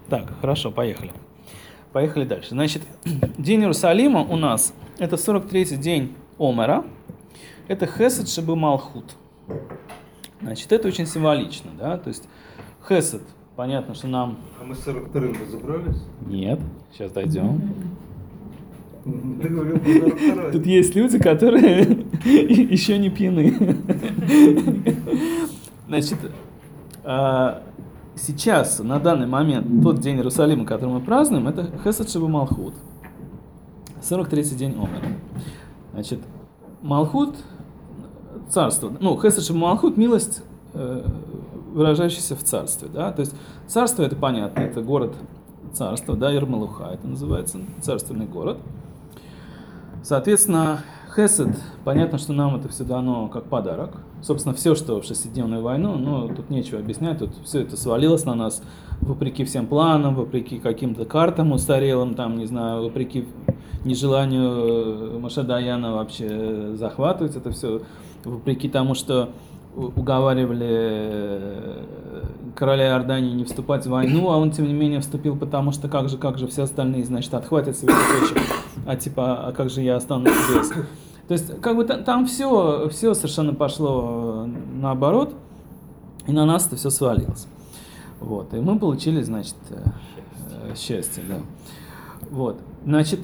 Так, хорошо, поехали. Поехали дальше. Значит, день Иерусалима у нас это 43-й день Омера. Это Хесед Шебы Малхут. Значит, это очень символично, да? То есть Хесед, понятно, что нам... А мы 42-м разобрались? Нет, сейчас дойдем. Ты говорил про 42-й. Тут есть люди, которые еще не пьяны. Значит, сейчас, на данный момент, тот день Иерусалима, который мы празднуем, это Хесед Шебы Малхут. 43-й день Омера. Значит, Малхут, царство, Хесед Шебы Малхут, милость, выражающаяся в царстве, да, то есть царство, это понятно, это город царства, да, Ир-Малуха, это называется царственный город. Соответственно, Хесед, понятно, что нам это все дано как подарок. Собственно, все, что в шестидневную войну, тут нечего объяснять, тут все это свалилось на нас, вопреки всем планам, вопреки каким-то картам устарелым, там, не знаю, вопреки нежеланию Моше Даяна вообще захватывать это все, вопреки тому, что уговаривали короля Иордании не вступать в войну, а он, тем не менее, вступил, потому что как же все остальные, значит, отхватят себе кусочек, а как же я останусь без. То есть, как бы там все совершенно пошло наоборот, и на нас это все свалилось. Вот, и мы получили, значит, счастье, да. Вот, значит,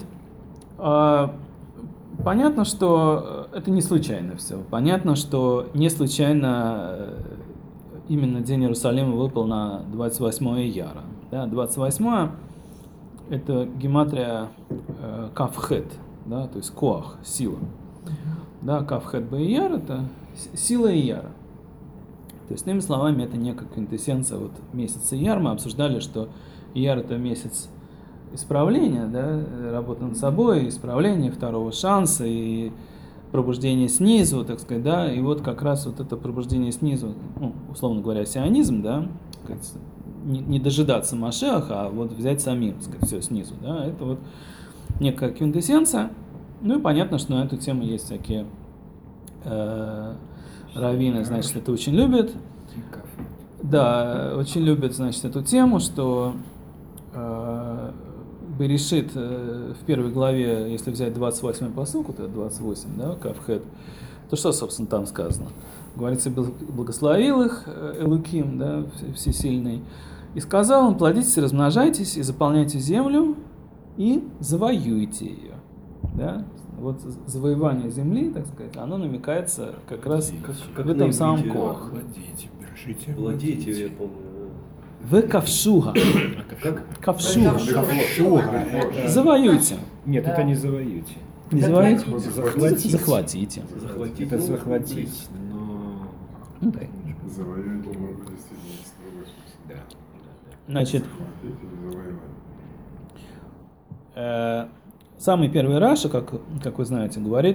понятно, что это не случайно все. Понятно, что не случайно именно День Иерусалима выпал на 28 Ияра. Да, 28 это гематрия Кавхет, да, то есть коах, сила. Да, Кавхет Б-Ияр это сила Ияра. То есть, иными словами, это некая квинтэссенция месяца Ияр. Мы обсуждали, что Ияр это месяц исправления, да, работа над собой, исправление, второго шанса и пробуждение снизу, так сказать, да, и вот как раз это пробуждение снизу, условно говоря, сионизм, да, не дожидаться Машиаха, а вот взять самим, так сказать, все снизу, да, это вот некая квинтэссенция. Ну и понятно, что на эту тему есть всякие раввины, значит, это очень любят. Да, очень любят, значит, эту тему, что Берешит в первой главе, если взять 28-й пасук, это 28, да, Кавхет, то что, собственно, там сказано? Говорится, благословил их Элуким, да, всесильный, и сказал им: плодитесь, размножайтесь и заполняйте землю и завоюйте ее. Да? Вот завоевание земли, так сказать, оно намекается как раз в этом самом Коах. Владейте, я помню. В Кавшуга. Кавшуга. Завоюйте. Нет, это не завоюйте. Не завоюйте? Захватите. Захватите. Это захватить, но... Завоюйте, может быть, действительно Да. Значит, самый первый Раша, как вы знаете, говорит,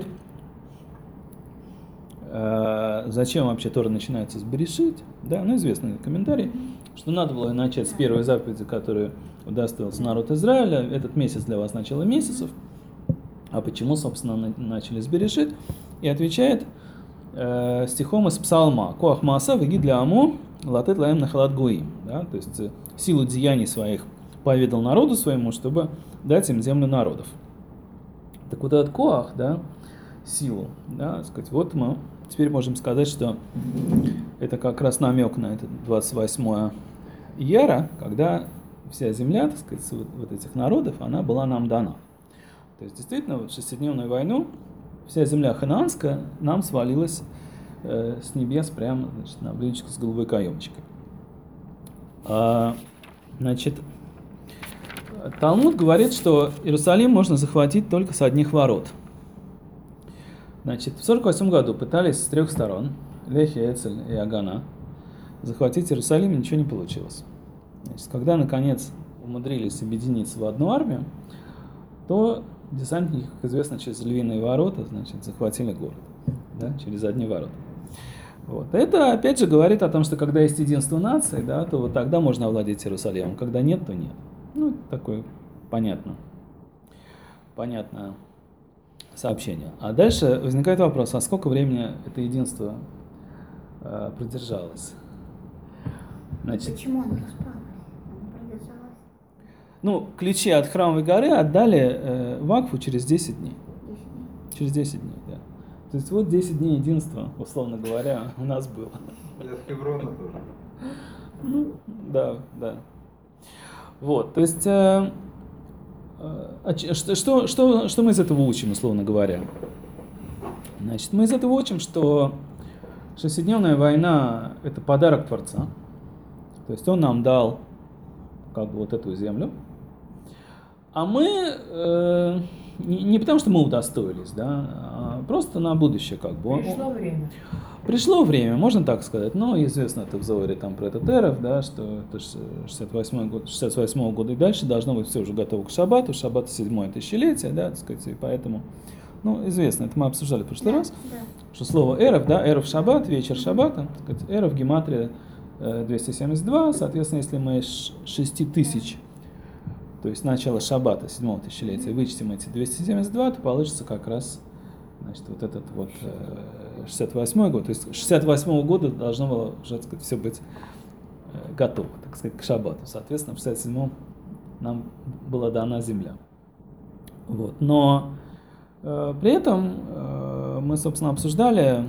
зачем вообще Тора начинается с Берешит, да, известный комментарий, что надо было начать с первой заповеди, которую удостоился народ Израиля, этот месяц для вас начало месяцев, а почему, собственно, начали с Берешит, и отвечает стихом из Псалма: «Коах мааса веги для амо латет лаем нахалат гуим», да, то есть силу деяний своих поведал народу своему, чтобы дать им землю народов. Так вот этот коах, да, силу, да, сказать, вот мы теперь можем сказать, что это как раз намек на этот 28 Ияра, когда вся земля, так сказать, вот этих народов, она была нам дана. То есть действительно, в шестидневную войну вся земля ханаанская нам свалилась с небес прямо, значит, на блюдечко с голубой каемочкой. Значит, Талмуд говорит, что Иерусалим можно захватить только с одних ворот. Значит, в 1948 году пытались с трех сторон, Лехи, Эцель и Агана, захватить Иерусалим, и ничего не получилось. Значит, когда, наконец, умудрились объединиться в одну армию, то десантники, как известно, через львиные ворота, значит, захватили город, да, через одни ворота. Вот. Это, опять же, говорит о том, что когда есть единство нации, да, то вот тогда можно овладеть Иерусалимом, когда нет, то нет. Такое понятное сообщение. А дальше возникает вопрос, а сколько времени это единство продержалось? Значит, почему оно распалось? Оно продержалось? Ну, ключи от Храмовой горы отдали Вакфу через 10 дней. Через 10 дней, да. То есть вот 10 дней единства, условно говоря, у нас было. Для Хеврона тоже. Ну, да. Вот, то есть, что мы из этого учим, условно говоря? Значит, мы из этого учим, что шестидневная война – это подарок Творца. То есть он нам дал как бы вот эту землю. А мы, не потому что мы удостоились, да, а просто на будущее как бы. Пришло время. Пришло время, можно так сказать. Но известно это в Зоаре там про этот Эрев, да, что это 68 год, 68 года и дальше должно быть все уже готово к Шаббату. Шаббат 7-е тысячелетие, да, так сказать, и поэтому, ну, известно, это мы обсуждали в прошлый раз, что слово Эрев, да, Эрев Шаббат, вечер Шаббата, так сказать, Эрев гематрия 272, соответственно, если мы из 6000, то есть начало Шаббата 7-го тысячелетия, вычтем эти 272, то получится как раз, значит, вот этот вот 68-й год. То есть 68-го года должно было уже, так сказать, все быть готово, так сказать, к Шаббату. Соответственно, в 67-м нам была дана земля. Вот. Но при этом мы, собственно, обсуждали,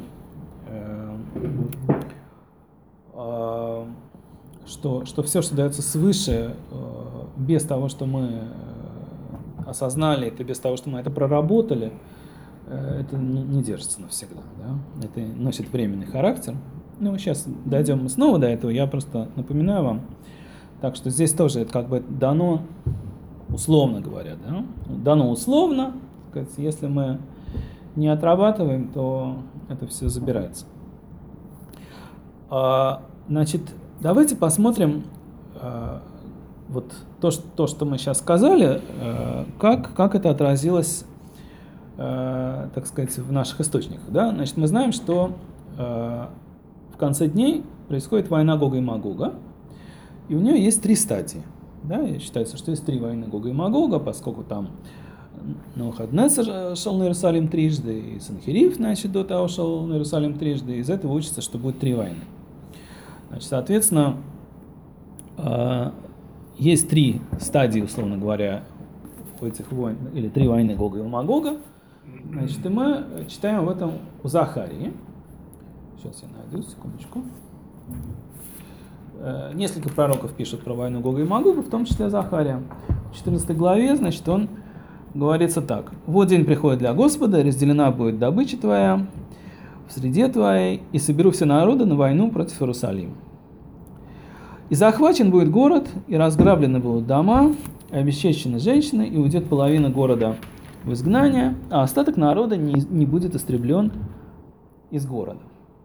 что все, что дается свыше, без того, что мы осознали это, без того, что мы это проработали, это не держится навсегда. Да? Это носит временный характер. Ну, сейчас дойдем снова до этого, я просто напоминаю вам. Так что здесь тоже это как бы дано условно говоря. Да? Дано условно, сказать, если мы не отрабатываем, то это все забирается. Значит, давайте посмотрим вот то, что мы сейчас сказали, как это отразилось, так сказать, в наших источниках. Да? Значит, мы знаем, что в конце дней происходит война Гога и Магога, и у нее есть 3 стадии. Да? И считается, что есть 3 войны Гога и Магога, поскольку там Навуходоносор шел на Иерусалим трижды, и Санхериф, значит, до того шел на Иерусалим трижды, и из этого учится, что будет 3 войны. Значит, соответственно, есть 3 стадии, условно говоря, у этих войн, или 3 войны Гога и Магога. Значит, и мы читаем об этом у Захарии. Сейчас я найду, секундочку. Несколько пророков пишут про войну Гога и Магога, в том числе Захария. В 14 главе, значит, он говорится так. «Вот день приходит для Господа, разделена будет добыча твоя в среде твоей, и соберу все народы на войну против Иерусалима. И захвачен будет город, и разграблены будут дома, и обесчещены женщины, и уйдет половина города в изгнание, а остаток народа не будет истреблен из города».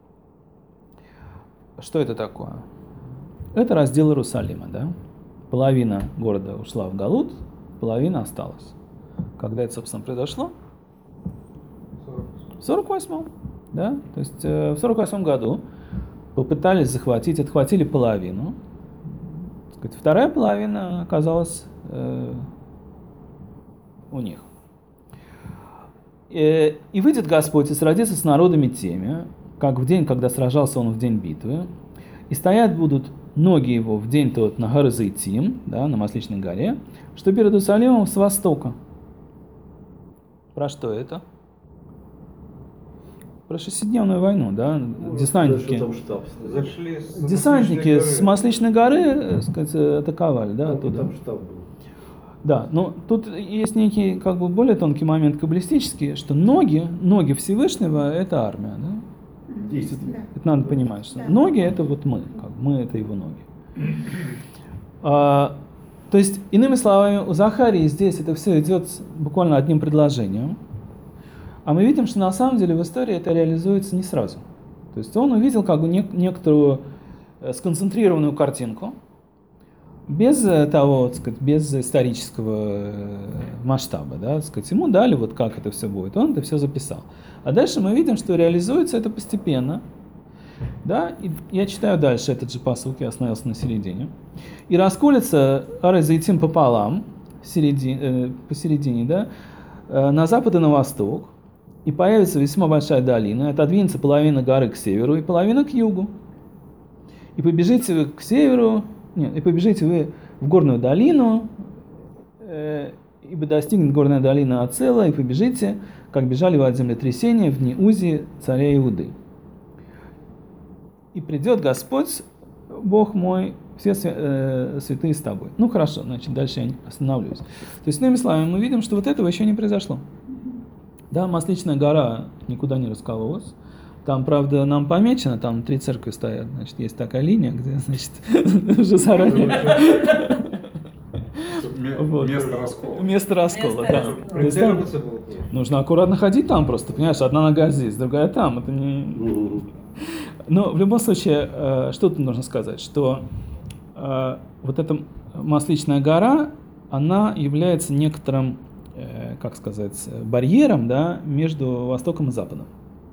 Что это такое? Это раздел Иерусалима, да? Половина города ушла в Галут, половина осталась. Когда это, собственно, произошло? В 48-м, да? То есть в 48 году попытались захватить, отхватили половину. Вторая половина оказалась у них. И выйдет Господь и сразится с народами теми, как в день, когда сражался он в день битвы, и стоять будут ноги его в день тот на горе Зайтим, да, на Масличной горе, что перед Иерусалимом с востока. Про что это? Про шестидневную войну, да, десантники. Десантники с Масличной горы, сказать, атаковали, да, оттуда. Там штаб был. Да, но тут есть некий, как бы, более тонкий момент каббалистический, что ноги Всевышнего – это армия, да? Это надо понимать, что ноги – это вот мы, мы – это его ноги. То есть, иными словами, у Захарии здесь это все идет буквально одним предложением, а мы видим, что на самом деле в истории это реализуется не сразу. То есть он увидел как бы некоторую сконцентрированную картинку, без того, так сказать, без исторического масштаба, да, так сказать, ему дали вот как это все будет, он это все записал. А дальше мы видим, что реализуется это постепенно, да, и я читаю дальше этот же пасук, я остановился на середине. И расколется Ар Зайтим пополам, посередине, да, на запад и на восток, и появится весьма большая долина, и отодвинется половина горы к северу и половина к югу. И побежите вы к северу, нет, и побежите вы в горную долину, ибо достигнет горная долина Ацела, и побежите, как бежали вы от землетрясения в дни Узи, царя Иуды. И придет Господь, Бог мой, все святые с тобой. Ну хорошо, значит, дальше я остановлюсь. То есть, иными словами, мы видим, что вот этого еще не произошло. Да, Масличная гора никуда не раскололась. Там, правда, нам помечено, там 3 церкви стоят. Значит, есть такая линия, где, значит, уже заранее... Место раскола. Место раскола, да. То есть там Придерживаться было. нужно аккуратно ходить там просто, понимаешь, одна нога здесь, другая там. Это не... Но в любом случае, что тут нужно сказать, что вот эта Масличная гора, она является некоторым, как сказать, барьером, да, между Востоком и Западом.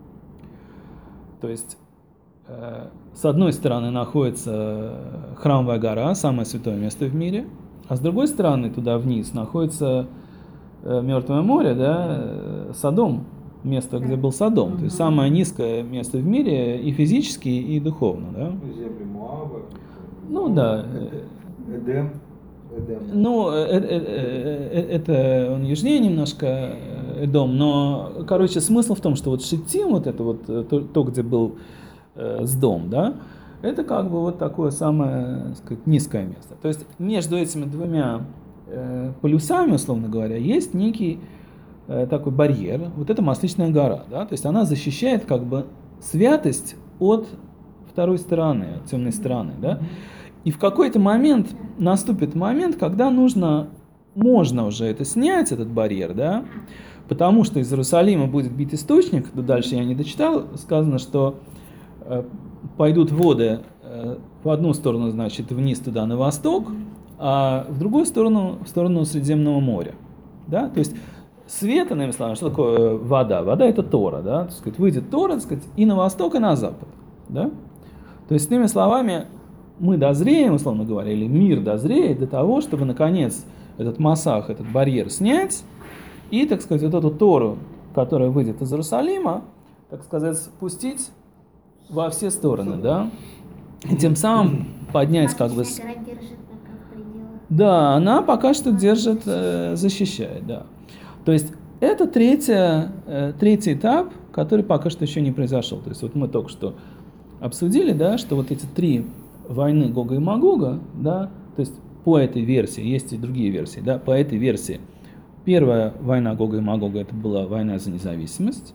То есть, с одной стороны находится Храмовая гора, самое святое место в мире, а с другой стороны, туда вниз, находится Мертвое море, да, Содом, место, где был Содом. То есть самое низкое место в мире и физически, и духовно. Да? Земли Моаба. Ну да. Эдем. Ну, это он южнее немножко, Эдом, но, короче, смысл в том, что вот Шитим, вот это вот, то, где был Сдом, да, это как бы вот такое самое, так сказать, низкое место. То есть между этими двумя полюсами, условно говоря, есть некий такой барьер, вот это Масличная гора, да, то есть она защищает как бы святость от второй стороны, от темной стороны, да. И в какой-то момент наступит момент, когда можно уже это снять, этот барьер, да, потому что из Иерусалима будет бить источник, да, дальше я не дочитал, сказано, что пойдут воды в одну сторону, значит, вниз туда на восток, а в другую сторону, в сторону Средиземного моря, да, то есть свет, иными словами, что такое вода? Вода это Тора, да, так сказать, выйдет Тора, так сказать, и на восток, и на запад, да, то есть, иными словами, мы дозреем, условно говоря, или мир дозреет до того, чтобы, наконец, этот масах, этот барьер снять, и, так сказать, вот эту Тору, которая выйдет из Иерусалима, так сказать, спустить во все стороны, да, и тем самым поднять как бы... Гора держит пока в пределах. Да, она пока что держит, защищает, да. То есть это третий этап, который пока что еще не произошел. То есть вот мы только что обсудили, да, что вот эти 3 войны Гога и Магога, да, то есть по этой версии, есть и другие версии, да, по этой версии, первая война Гога и Магога это была война за независимость,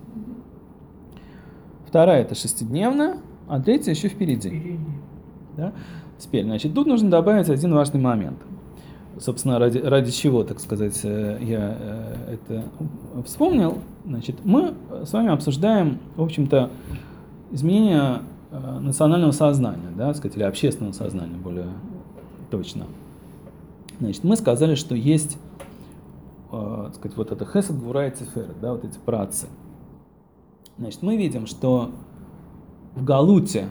вторая это 6-дневная, а третья еще впереди. Да? Теперь, значит, тут нужно добавить один важный момент. Собственно, ради чего, так сказать, я это вспомнил. Значит, мы с вами обсуждаем, в общем-то, изменение национального сознания, да, так сказать, или общественного сознания, более точно. Значит, мы сказали, что есть, так сказать, вот это хесед, гвура и тиферет, да, вот эти праотцы. Значит, мы видим, что в Галуте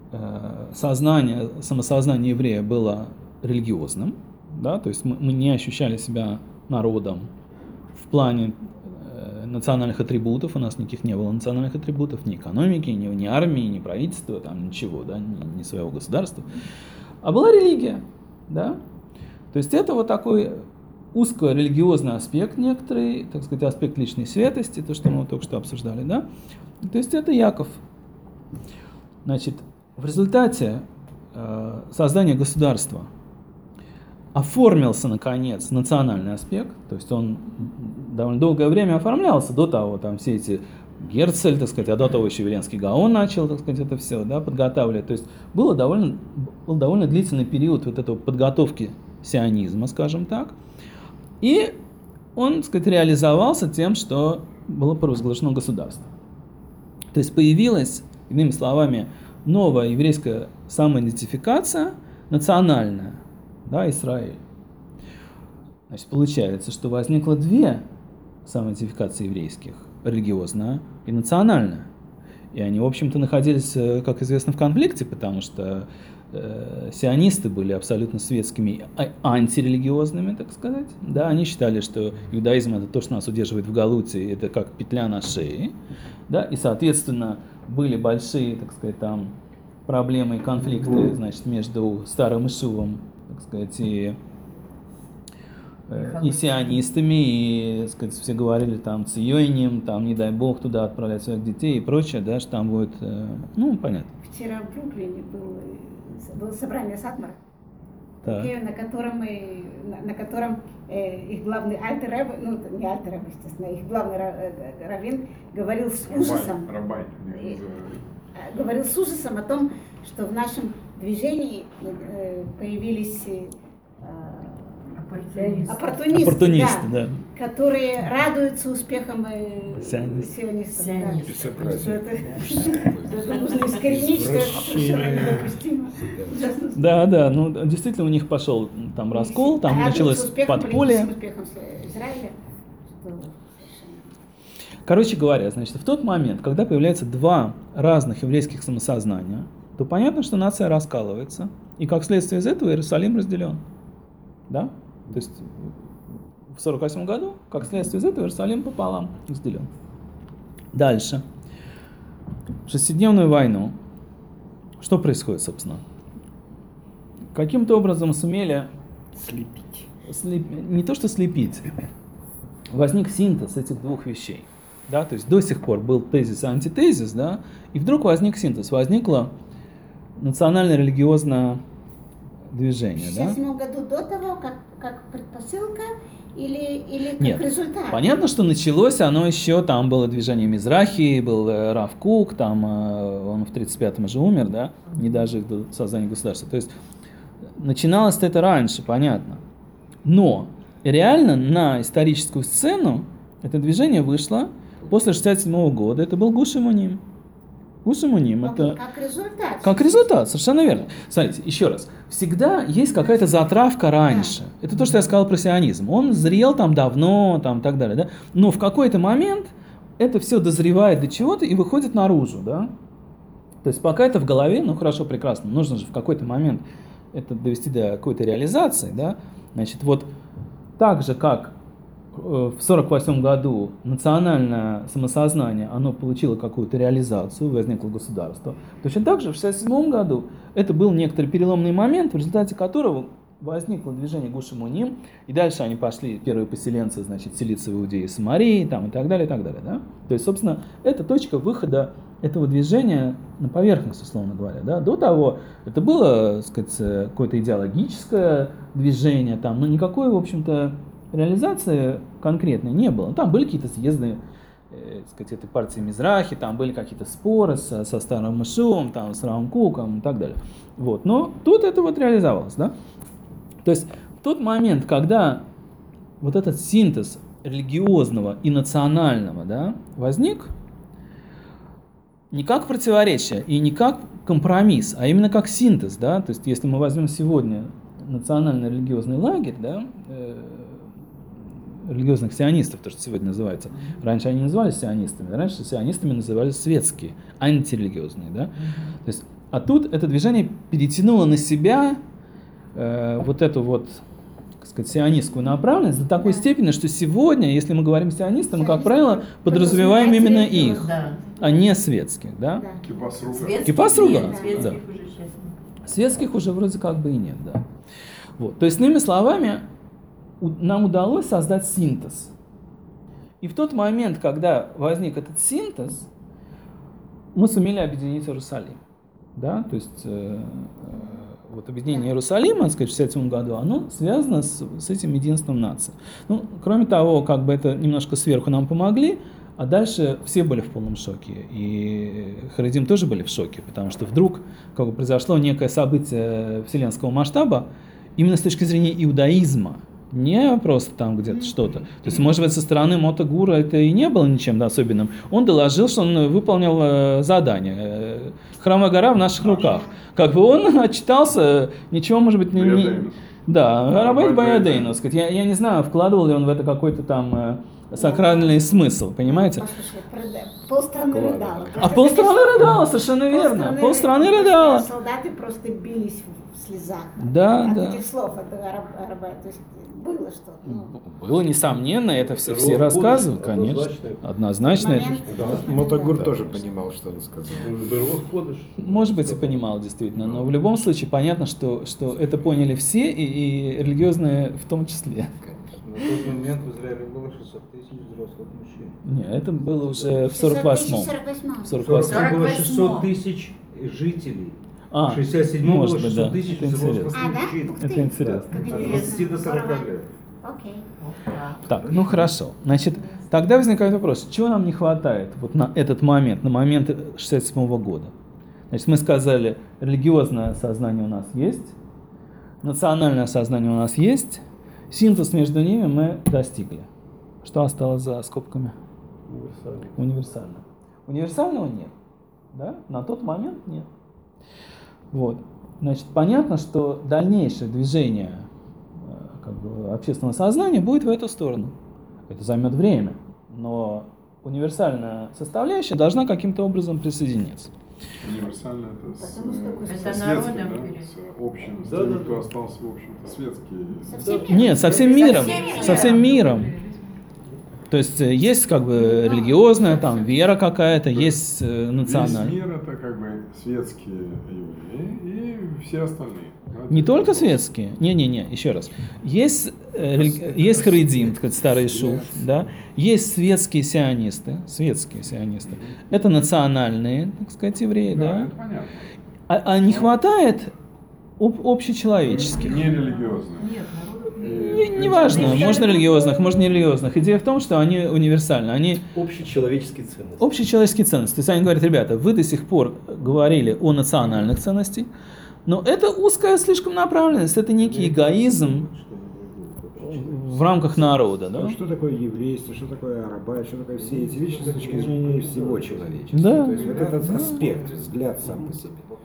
самосознание еврея было религиозным, да, то есть мы не ощущали себя народом в плане национальных атрибутов, у нас никаких не было национальных атрибутов, ни экономики, ни армии, ни правительства, там ничего, да, ни своего государства, а была религия, да, то есть это вот такой узко-религиозный аспект некоторый, так сказать, аспект личной святости, то, что мы только что обсуждали, да, то есть это Яков. Значит, в результате создания государства оформился, наконец, национальный аспект, то есть он довольно долгое время оформлялся, до того там все эти Герцель, так сказать, а до того еще Веленский Гаон начал, так сказать, это все, да, подготавливать, то есть был довольно длительный период вот этого подготовки сионизма, скажем так, и он, так сказать, реализовался тем, что было провозглашено государство. То есть появилась, иными словами, новая еврейская самоидентификация национальная, да, Израиль. Значит, получается, что возникло 2 самоидентификации еврейских, религиозная и национальная. И они, в общем-то, находились, как известно, в конфликте, потому что сионисты были абсолютно светскими, антирелигиозными, так сказать. Да, они считали, что иудаизм – это то, что нас удерживает в Галуте, это как петля на шее. Да, и, соответственно, были большие, так сказать, там проблемы и конфликты, значит, между старым Ишувом, так сказать, и и сионистами, и, так сказать, все говорили там циёним, там не дай бог туда отправлять своих детей и прочее, да, что там будет, ну, понятно. Вчера в Бруклине было собрание Сатмара, Так. на котором их главный альтер-рэб, ну не альтер-рэб, естественно, их главный раввин говорил с ужасом, Рабай. говорил с ужасом о том, что в нашем движении появились оппортунисты, Да. которые радуются успехам Сионистов. сионистов. Да. Что это нужно искоренить, что это совершенно недопустимо. Да, ну действительно у них пошел там раскол, там началось подполье. Успехом Израиля. Короче говоря, значит, в тот момент, когда появляются два разных еврейских самосознания, то понятно, что нация раскалывается, и как следствие из этого Иерусалим разделен. Да? То есть в 1948 году, как следствие из этого, Иерусалим пополам разделен. Дальше. В шестидневную войну что происходит, собственно? Каким-то образом сумели не то что слепить, возник синтез этих двух вещей. Да? То есть до сих пор был тезис и антитезис, да? И вдруг возник синтез, возникло национально-религиозное движение. В Да? 1967 году до того, как предпосылка или как Нет, результат? понятно, что началось оно еще, там было движение Мизрахи, был Рав Кук, там он в 1935-м уже умер, да, не дожив до создания государства. То есть начиналось это раньше, понятно. Но реально на историческую сцену это движение вышло после 1967 года, это был Гуш Эмуним. Гуш Эмуним это... Как результат. Как результат, совершенно верно. Смотрите, еще раз. Всегда есть какая-то затравка раньше. Это то, что я сказал про сионизм. Он зрел там давно, там и так далее, да? Но в какой-то момент это все дозревает до чего-то и выходит наружу, да? То есть пока это в голове, ну хорошо, прекрасно. Нужно же в какой-то момент это довести до какой-то реализации, да? Значит, вот так же, как в 1948 году национальное самосознание, оно получило какую-то реализацию, возникло государство. Точно так же в 1967 году это был некоторый переломный момент, в результате которого возникло движение Гуш Эмуним, и дальше они пошли, первые поселенцы, значит, селиться в Иудее и Самарии, там, и так далее, да? То есть, собственно, это точка выхода этого движения на поверхность, условно говоря, да? До того это было, так сказать, какое-то идеологическое движение, там, но никакой, в общем-то, реализации конкретной не было. Там были какие-то съезды, так сказать, этой партии Мизрахи, там были какие-то споры со Старым Мишуом, там, с Равом Куком и так далее. Вот. Но тут это вот реализовалось, да? То есть в тот момент, когда вот этот синтез религиозного и национального, да, возник, не как противоречие и не как компромисс, а именно как синтез, да? То есть если мы возьмем сегодня национально-религиозный лагерь, да, религиозных сионистов, то, что сегодня называется. Раньше они не назывались сионистами, раньше сионистами назывались светские, антирелигиозные. Да? То есть, а тут это движение перетянуло на себя вот эту вот, так сказать, сионистскую направленность до такой степени, что сегодня, если мы говорим сионисты, мы, как правило, подразумеваем именно их, а не светских. Да? Кипас Руга. Кипас Руга, Светских да. уже сейчас нет. Светских уже вроде как бы и нет. Да. Вот. То есть, иными словами, нам удалось создать синтез. И в тот момент, когда возник этот синтез, мы сумели объединить Иерусалим. Да? То есть вот объединение Иерусалима, так сказать, в 1967 году, оно связано с этим единством нации. Ну, кроме того, как бы это немножко сверху нам помогли, а дальше все были в полном шоке. И харидим тоже были в шоке, потому что вдруг как бы произошло некое событие вселенского масштаба именно с точки зрения иудаизма. Не просто там где-то что-то. То есть, может быть, со стороны Мота Гура это и не было ничем особенным. Он доложил, что он выполнил задание. Храмовая гора в наших руках. Как бы он отчитался, ничего, может быть, не... Да, Рабейт Баядейну, сказать. Я не знаю, вкладывал ли он в это какой-то там сакральный смысл, понимаете? Послушай, полстраны рыдало. А полстраны рыдало, совершенно верно. Полстраны рыдало. Солдаты просто бились в слезах. Да, от да. этих слов от Арабая. То есть было что-то. Было, несомненно, это все рассказывают, конечно. Однозначно. Мотогур тоже понимал, что он сказал. Может быть, и понимал, действительно. Но в любом случае понятно, что это поняли все, и религиозные в том числе. На тот момент в Израиле было 600 тысяч взрослых мужчин. Не, это было уже в 600 48-м. тысяч 48-м. В 48 было 48. 600 тысяч жителей. А, В 67 может было быть, 600 да. тысяч Это взрослых интересно. А, да? мужчин. Ух Это ты. интересно. Как От интересно. 20 до 40 Здорово. лет. Окей. Так, ну хорошо. Значит, тогда возникает вопрос, чего нам не хватает вот на этот момент, на момент 67 года? Значит, мы сказали, религиозное сознание у нас есть, национальное сознание у нас есть, синтез между ними мы достигли. Что осталось за скобками? Универсально. Универсального нет. Да? На тот момент нет. Вот. Значит, понятно, что дальнейшее движение как бы, общественного сознания будет в эту сторону. Это займет время, но универсальная составляющая должна каким-то образом присоединиться. Универсально это Потому что это светским, народом да, перешли. с общим, с Да, теми, да, кто да. остался, в общем-то, светские. Со всем миром. Нет, со всем миром. миром. Со всем миром. То есть есть как бы религиозная, там вера какая-то, есть Весь национальная. мир это как бы светские евреи и все остальные. Да, Не те, только кто- светские. Не, еще раз. Есть, есть харидим, так сказать, старый шуф, да. Есть светские сионисты. Это национальные, так сказать, евреи, Да, да. это понятно. А не хватает общечеловеческих. Не религиозные. Нет, народов Неважно, можно религиозных, можно нерелигиозных. Идея в том, что они универсальны. Они Общечеловеческие ценности. общечеловеческие ценности. То есть они говорят, ребята, вы до сих пор говорили о национальных ценностях, но это узкая слишком направленность, это некий эгоизм в рамках народа. Да? Что такое еврейство, что такое араба, что такое все эти вещи с точки зрения всего человечества. Да. То есть вот этот аспект, взгляд сам по себе.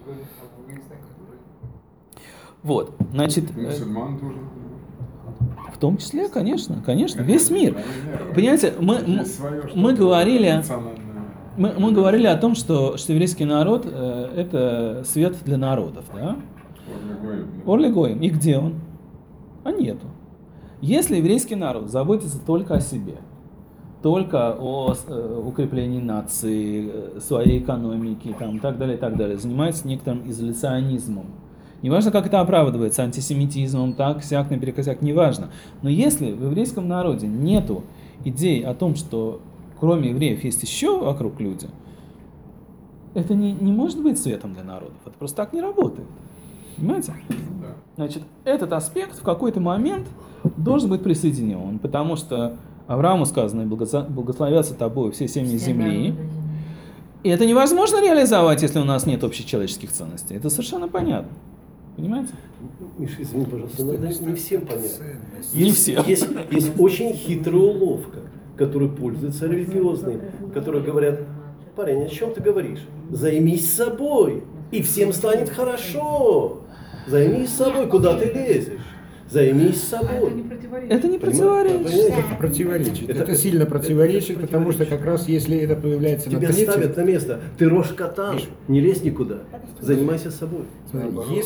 Вот, значит, Мусульман тоже. в том числе, конечно, весь мир. Понимаете, мы говорили... Мы говорили о том, что еврейский народ это свет для народов, да? Орли Гоим. И где он? А нету. Если еврейский народ заботится только о себе, только о укреплении нации, своей экономики, там, и так далее, занимается некоторым изоляционизмом, неважно, как это оправдывается, антисемитизмом, так, сяк, наперекосяк, неважно. Но если в еврейском народе нету идей о том, что кроме евреев есть еще вокруг люди, это не может быть светом для народов. Это просто так не работает. Понимаете? Да. Значит, этот аспект в какой-то момент должен быть присоединен, потому что Аврааму сказано, благословятся тобой все семьи земли. И это невозможно реализовать, если у нас нет общечеловеческих ценностей. Это совершенно понятно. Понимаете? Миша, извини, пожалуйста, но это не всем понятно. Не всем. Есть очень хитрая уловка, которой пользуются религиозные, которые говорят: парень, о чем ты говоришь? Займись собой, и всем станет хорошо. Займись собой, куда ты лезешь? Займись собой. Это не противоречит. Понимаете? Это противоречит. Это сильно противоречит, потому что как раз если это появляется на Тебя третьем... ставят на место. Ты рожь катан, не лезь никуда. Занимайся собой. Смотри, Наоборот.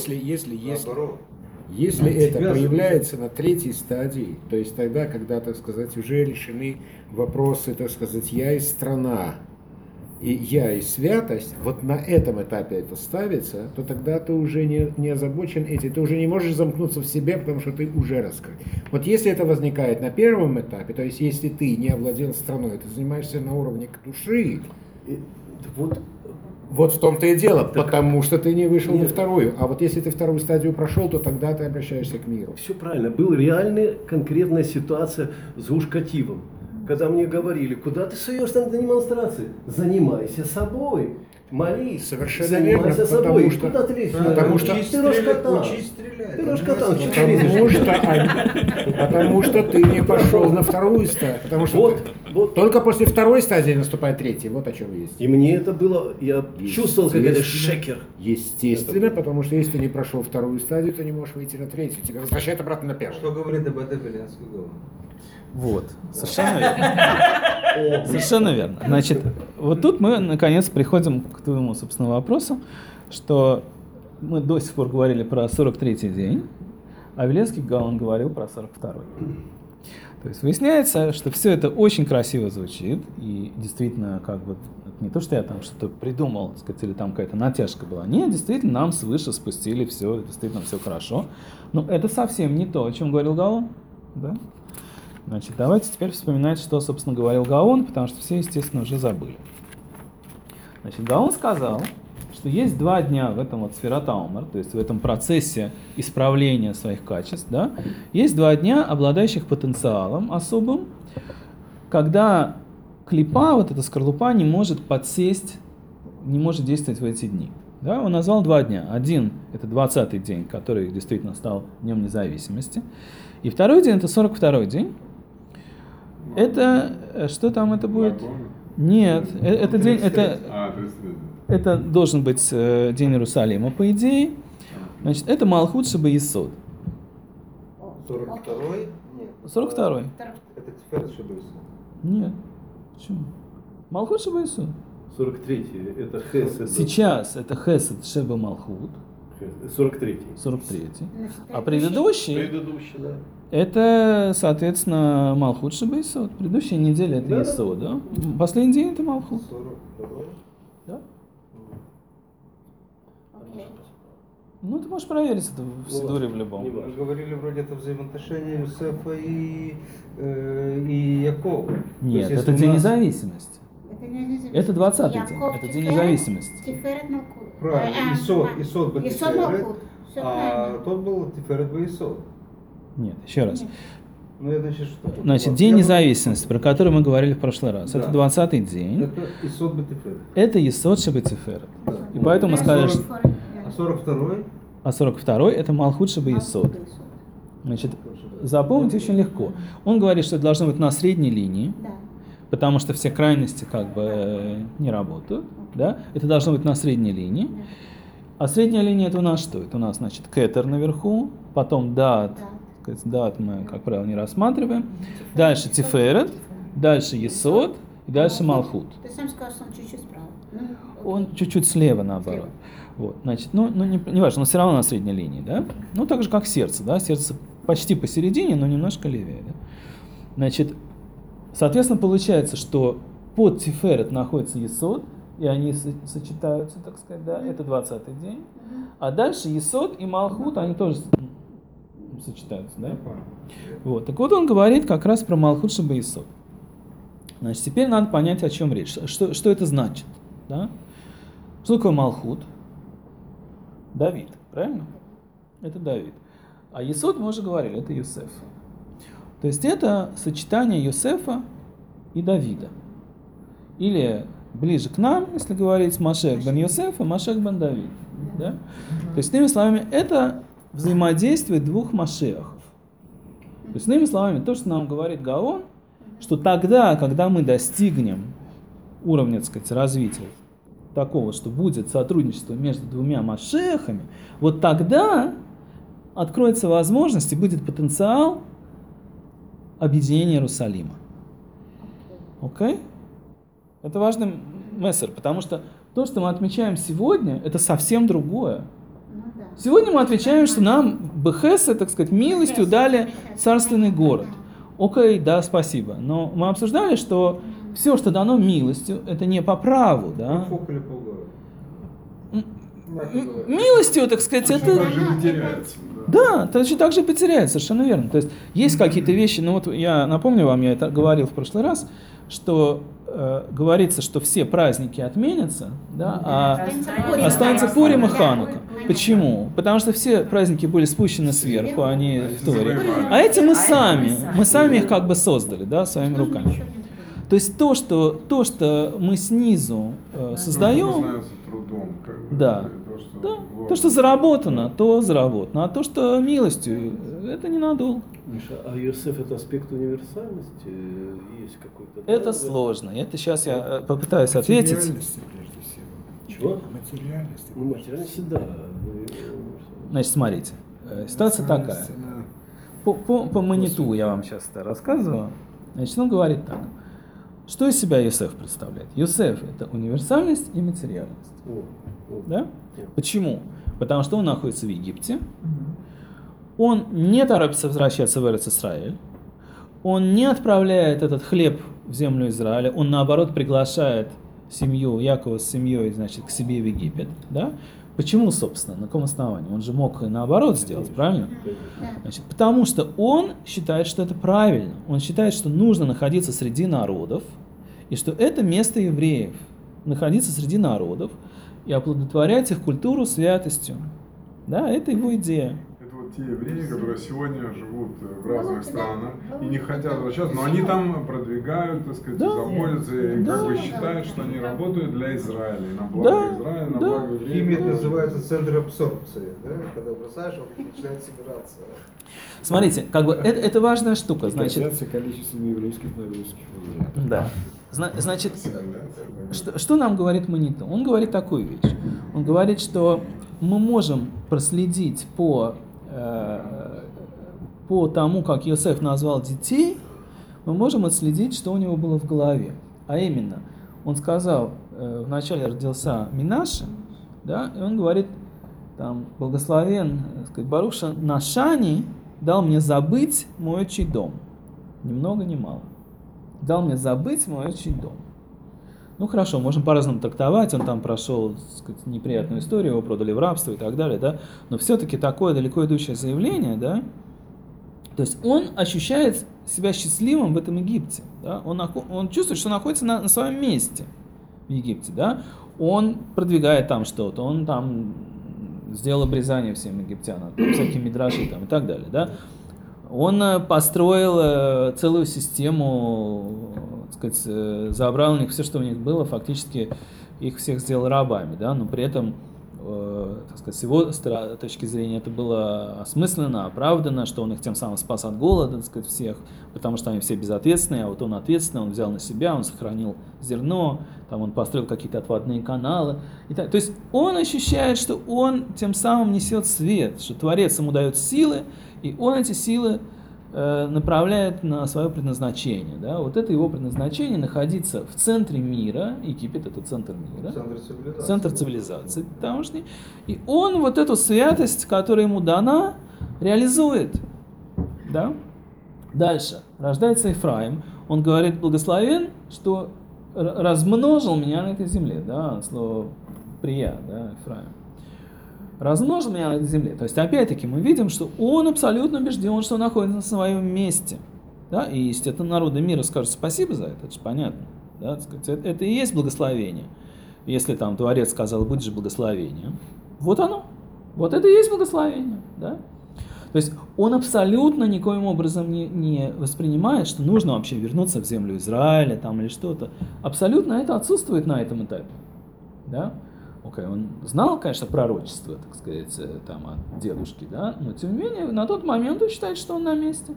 Если это Тебя появляется на третьей стадии, то есть тогда, когда, так сказать, уже решены вопросы, так сказать, я и страна, и я и святость, вот на этом этапе это ставится, то тогда ты уже не озабочен этим, ты уже не можешь замкнуться в себе, потому что ты уже раскрыт. Вот если это возникает на первом этапе, то есть если ты не овладел страной, ты занимаешься на уровне души, вот в том-то и дело, потому что ты не вышел на вторую. А вот если ты вторую стадию прошел, то тогда ты обращаешься к миру. Все правильно. Была реальная конкретная ситуация с Гушкативом. Когда мне говорили: куда ты суешься на демонстрации? Занимайся собой. Молись. Совершенно Занимайся верно, собой. потому что- Куда ты лезешь? потому что- Ты рожь катан. Учись стрелять. Ты рожь катан. Чего ты лезешь? Потому что ты не пошел на вторую стадию. Потому что Вот. только после второй стадии наступает третья. Вот о чем есть. И мне это было, я чувствовал, как это шекер. Естественно, потому что если ты не прошел вторую стадию, ты не можешь выйти на третью. Тебя возвращают обратно на первую. Что говорит об этом Беленский голос? Вот, совершенно верно. Совершенно верно. Значит, вот тут мы наконец приходим к твоему, собственно, вопросу, что мы до сих пор говорили про 43-й день, а Веленский Гаон говорил про 42-й. То есть выясняется, что все это очень красиво звучит, и действительно, как бы, это не то, что я там что-то придумал, так сказать, или там какая-то натяжка была. Нет, действительно, нам свыше спустили все, действительно все хорошо. Но это совсем не то, о чем говорил Гаон. Да? Значит, давайте теперь вспоминать, что, собственно, говорил Гаон, потому что все, естественно, уже забыли. Значит, Гаон сказал, что есть 2 дня в этом вот сферат аумар, то есть в этом процессе исправления своих качеств, да, есть 2 дня, обладающих потенциалом особым, когда клипа, вот эта скорлупа, не может подсесть, не может действовать в эти дни. Да, он назвал 2 дня. Один – это 20-й день, который действительно стал Днем независимости. И второй день – это 42-й день. Это, что там это будет? Нет, это день, это должен быть день Иерусалима, по идее. Значит, это Малхут Шеба Есод. 42-й? Нет. 42-й. Это Тиферет Шеба Есод. Нет. Почему? Малхут Шеба Есод. 43-й, это Хесед. Сейчас это Хесед Шеба Малхут. 43-й. 43-й. А предыдущий, Предыдущий, да. это, соответственно, Малхут Шеба Есод. Предыдущая неделя это Есод, да? Последний день это Малхут. 42-й? Да? Окей. Ну, ты можешь проверить это в Сидуре в любом. Не Мы важно. говорили вроде это взаимоотношения Юсефа и Якова. То Нет, есть, это если у День нас- независимости. Это независимость. Это 20-й день, Яков это День Тиферет, независимости. Тиферет Малхут. Правильно, Исод был Исод Тиферет, Малхут. Все а правильно. тот был Тиферет Исод. Нет, еще раз. Ну, это значит, что? Значит, День независимости, про который мы говорили в прошлый раз, это Да. 20-й день. Это Исод Бетиферет. Это Есод Шеба Тиферет. Да. И поэтому мы сказали, что... А 42-й? А 42-й это Малхут Шеба Есод. Значит, запомнить очень легко. Он говорит, что это должно быть на средней линии, Да. потому что все крайности как бы не работают. Да? Это должно быть на средней линии. А средняя линия это у нас что? Это у нас, значит, кетер наверху, потом дат. Дат мы, как правило, не рассматриваем. Дальше тиферет, дальше есод и дальше малхут. Ты сам сказал, что он чуть-чуть справа. Ну, окей. Он чуть-чуть слева наоборот. Вот, значит, ну не важно, но все равно на средней линии, да? Ну, так же, как сердце, да? Сердце почти посередине, но немножко левее, да? Значит, соответственно, получается, что под тиферет находится есод, и они сочетаются, так сказать, да? Это 20-й день. А дальше есод и малхут, они тоже сочетаются, да? Вот, так вот он говорит как раз про малхут шеба есод. Значит, теперь надо понять, о чем речь. Что это значит, да? Что такое малхут? Давид, правильно? Это Давид. А Есод, мы уже говорили, это Йосеф. То есть это сочетание Йосефа и Давида. Или ближе к нам, если говорить, Машех бен Йосеф и Машех бен Давид. Да? То есть, иными словами, это взаимодействие 2 Машехов. То есть, иными словами, то, что нам говорит Гаон, что тогда, когда мы достигнем уровня, так сказать, развития такого, что будет сотрудничество между 2 Машехами, вот тогда откроется возможность и будет потенциал объединения Иерусалима. Окей? Это важный мессер, потому что то, что мы отмечаем сегодня, это совсем другое. Ну, да. Сегодня мы отвечаем, что нам Бехеса, так сказать, милостью дали царственный город. Окей, да, спасибо. Но мы обсуждали, что все, что дано милостью, это не по праву, да? Полфока или полгорода. Милостью, так сказать, это... Так же не теряется. Да, точно так же потеряется, совершенно верно. То есть есть какие-то вещи, ну вот я напомню вам, я это говорил в прошлый раз, что говорится, что все праздники отменятся, да, а останется Пурим и Ханука. Почему? Потому что все праздники были спущены сверху, они в Торе. А эти мы сами их как бы создали, да, своими руками. То есть то, что мы снизу создаем, Познается трудом, как бы, да, и да, то, что заработано, то заработано, а то, что милостью, это ненадолго. Миша, а Йосеф это аспект универсальности? Есть какой-то... Это сложно. Это сейчас я попытаюсь ответить. Материальности, прежде всего. Чего? Материальности. Ну, материальности, да. Значит, смотрите, ситуация такая. По Маниту я вам сейчас это рассказываю. Значит, он говорит так. Что из себя Йосеф представляет? Йосеф – это универсальность и материальность. Да? Почему? Потому что он находится в Египте. Он не торопится возвращаться в Эрец-Исраэль. Он не отправляет этот хлеб в землю Израиля. Он, наоборот, приглашает семью Якова с семьей, значит, к себе в Египет. Да? Почему, собственно, на каком основании? Он же мог и наоборот сделать, правильно? Да. Значит, потому что он считает, что это правильно. Он считает, что нужно находиться среди народов, и что это место евреев. Находиться среди народов и оплодотворять их культуру святостью. Да, это его идея. Это вот те евреи, которые сегодня живут в разных странах и не хотят возвращаться, но они там продвигают, так сказать, Да. заботятся и как бы Да. считают, что они работают для Израиля, и на благо Да. Израиля, на Да. благо В химии это евреев. называется центр абсорбции, да? Когда бросаешь, он начинает собираться. Смотрите, как бы это важная штука. Значит, Значит, количеством еврейских на русских вариантов. да. Значит, что нам говорит Маниту? Он говорит такую вещь. Он говорит, что мы можем проследить по тому, как Йосеф назвал детей, мы можем отследить, что у него было в голове. А именно, он сказал, вначале родился Минаше, да, и он говорит, там, благословен, так сказать, Баруша Нашани дал мне забыть мой отчий дом. Ни много, ни мало. Дал мне забыть мой отчий дом. Ну хорошо, можем по-разному трактовать, он там прошел, так сказать, неприятную историю, его продали в рабство и так далее, да, но все-таки такое далеко идущее заявление, да, то есть он ощущает себя счастливым в этом Египте, да, он чувствует, что находится на своем месте в Египте, да, он продвигает там что-то, он там сделал обрезание всем египтянам, там, всякие мидраши там и так далее, да, он построил целую систему, так сказать, забрал у них все, что у них было, фактически их всех сделал рабами, да, но при этом, так сказать, с его точки зрения это было осмысленно, оправдано, что он их тем самым спас от голода, так сказать, всех, потому что они все безответственные, а вот он ответственный, он взял на себя, он сохранил зерно, там он построил какие-то отводные каналы. И так. То есть он ощущает, что он тем самым несет свет, что Творец ему дает силы, и он эти силы направляет на свое предназначение. Да? Вот это его предназначение — находиться в центре мира. Египет — это центр мира. Центр цивилизации тамошний. И он вот эту святость, которая ему дана, реализует. Да? Дальше. Рождается Ефраим. Он говорит: благословен, что размножил меня на этой земле. Да? Слово «прия», да, Ефраим. Размножил меня на этой земле. То есть, опять-таки, мы видим, что он абсолютно убежден, что он находится на своем месте. Да? И, естественно, народы мира скажут спасибо за это же понятно. Да? Это и есть благословение. Если там Творец сказал: будь же благословением. Вот оно. Вот это и есть благословение. Да? То есть, он абсолютно никоим образом не воспринимает, что нужно вообще вернуться в землю Израиля там, или что-то. Абсолютно это отсутствует на этом этапе. Да? Окей, он знал, конечно, пророчество, так сказать, там, от дедушки, да, но тем не менее на тот момент он считает, что он на месте.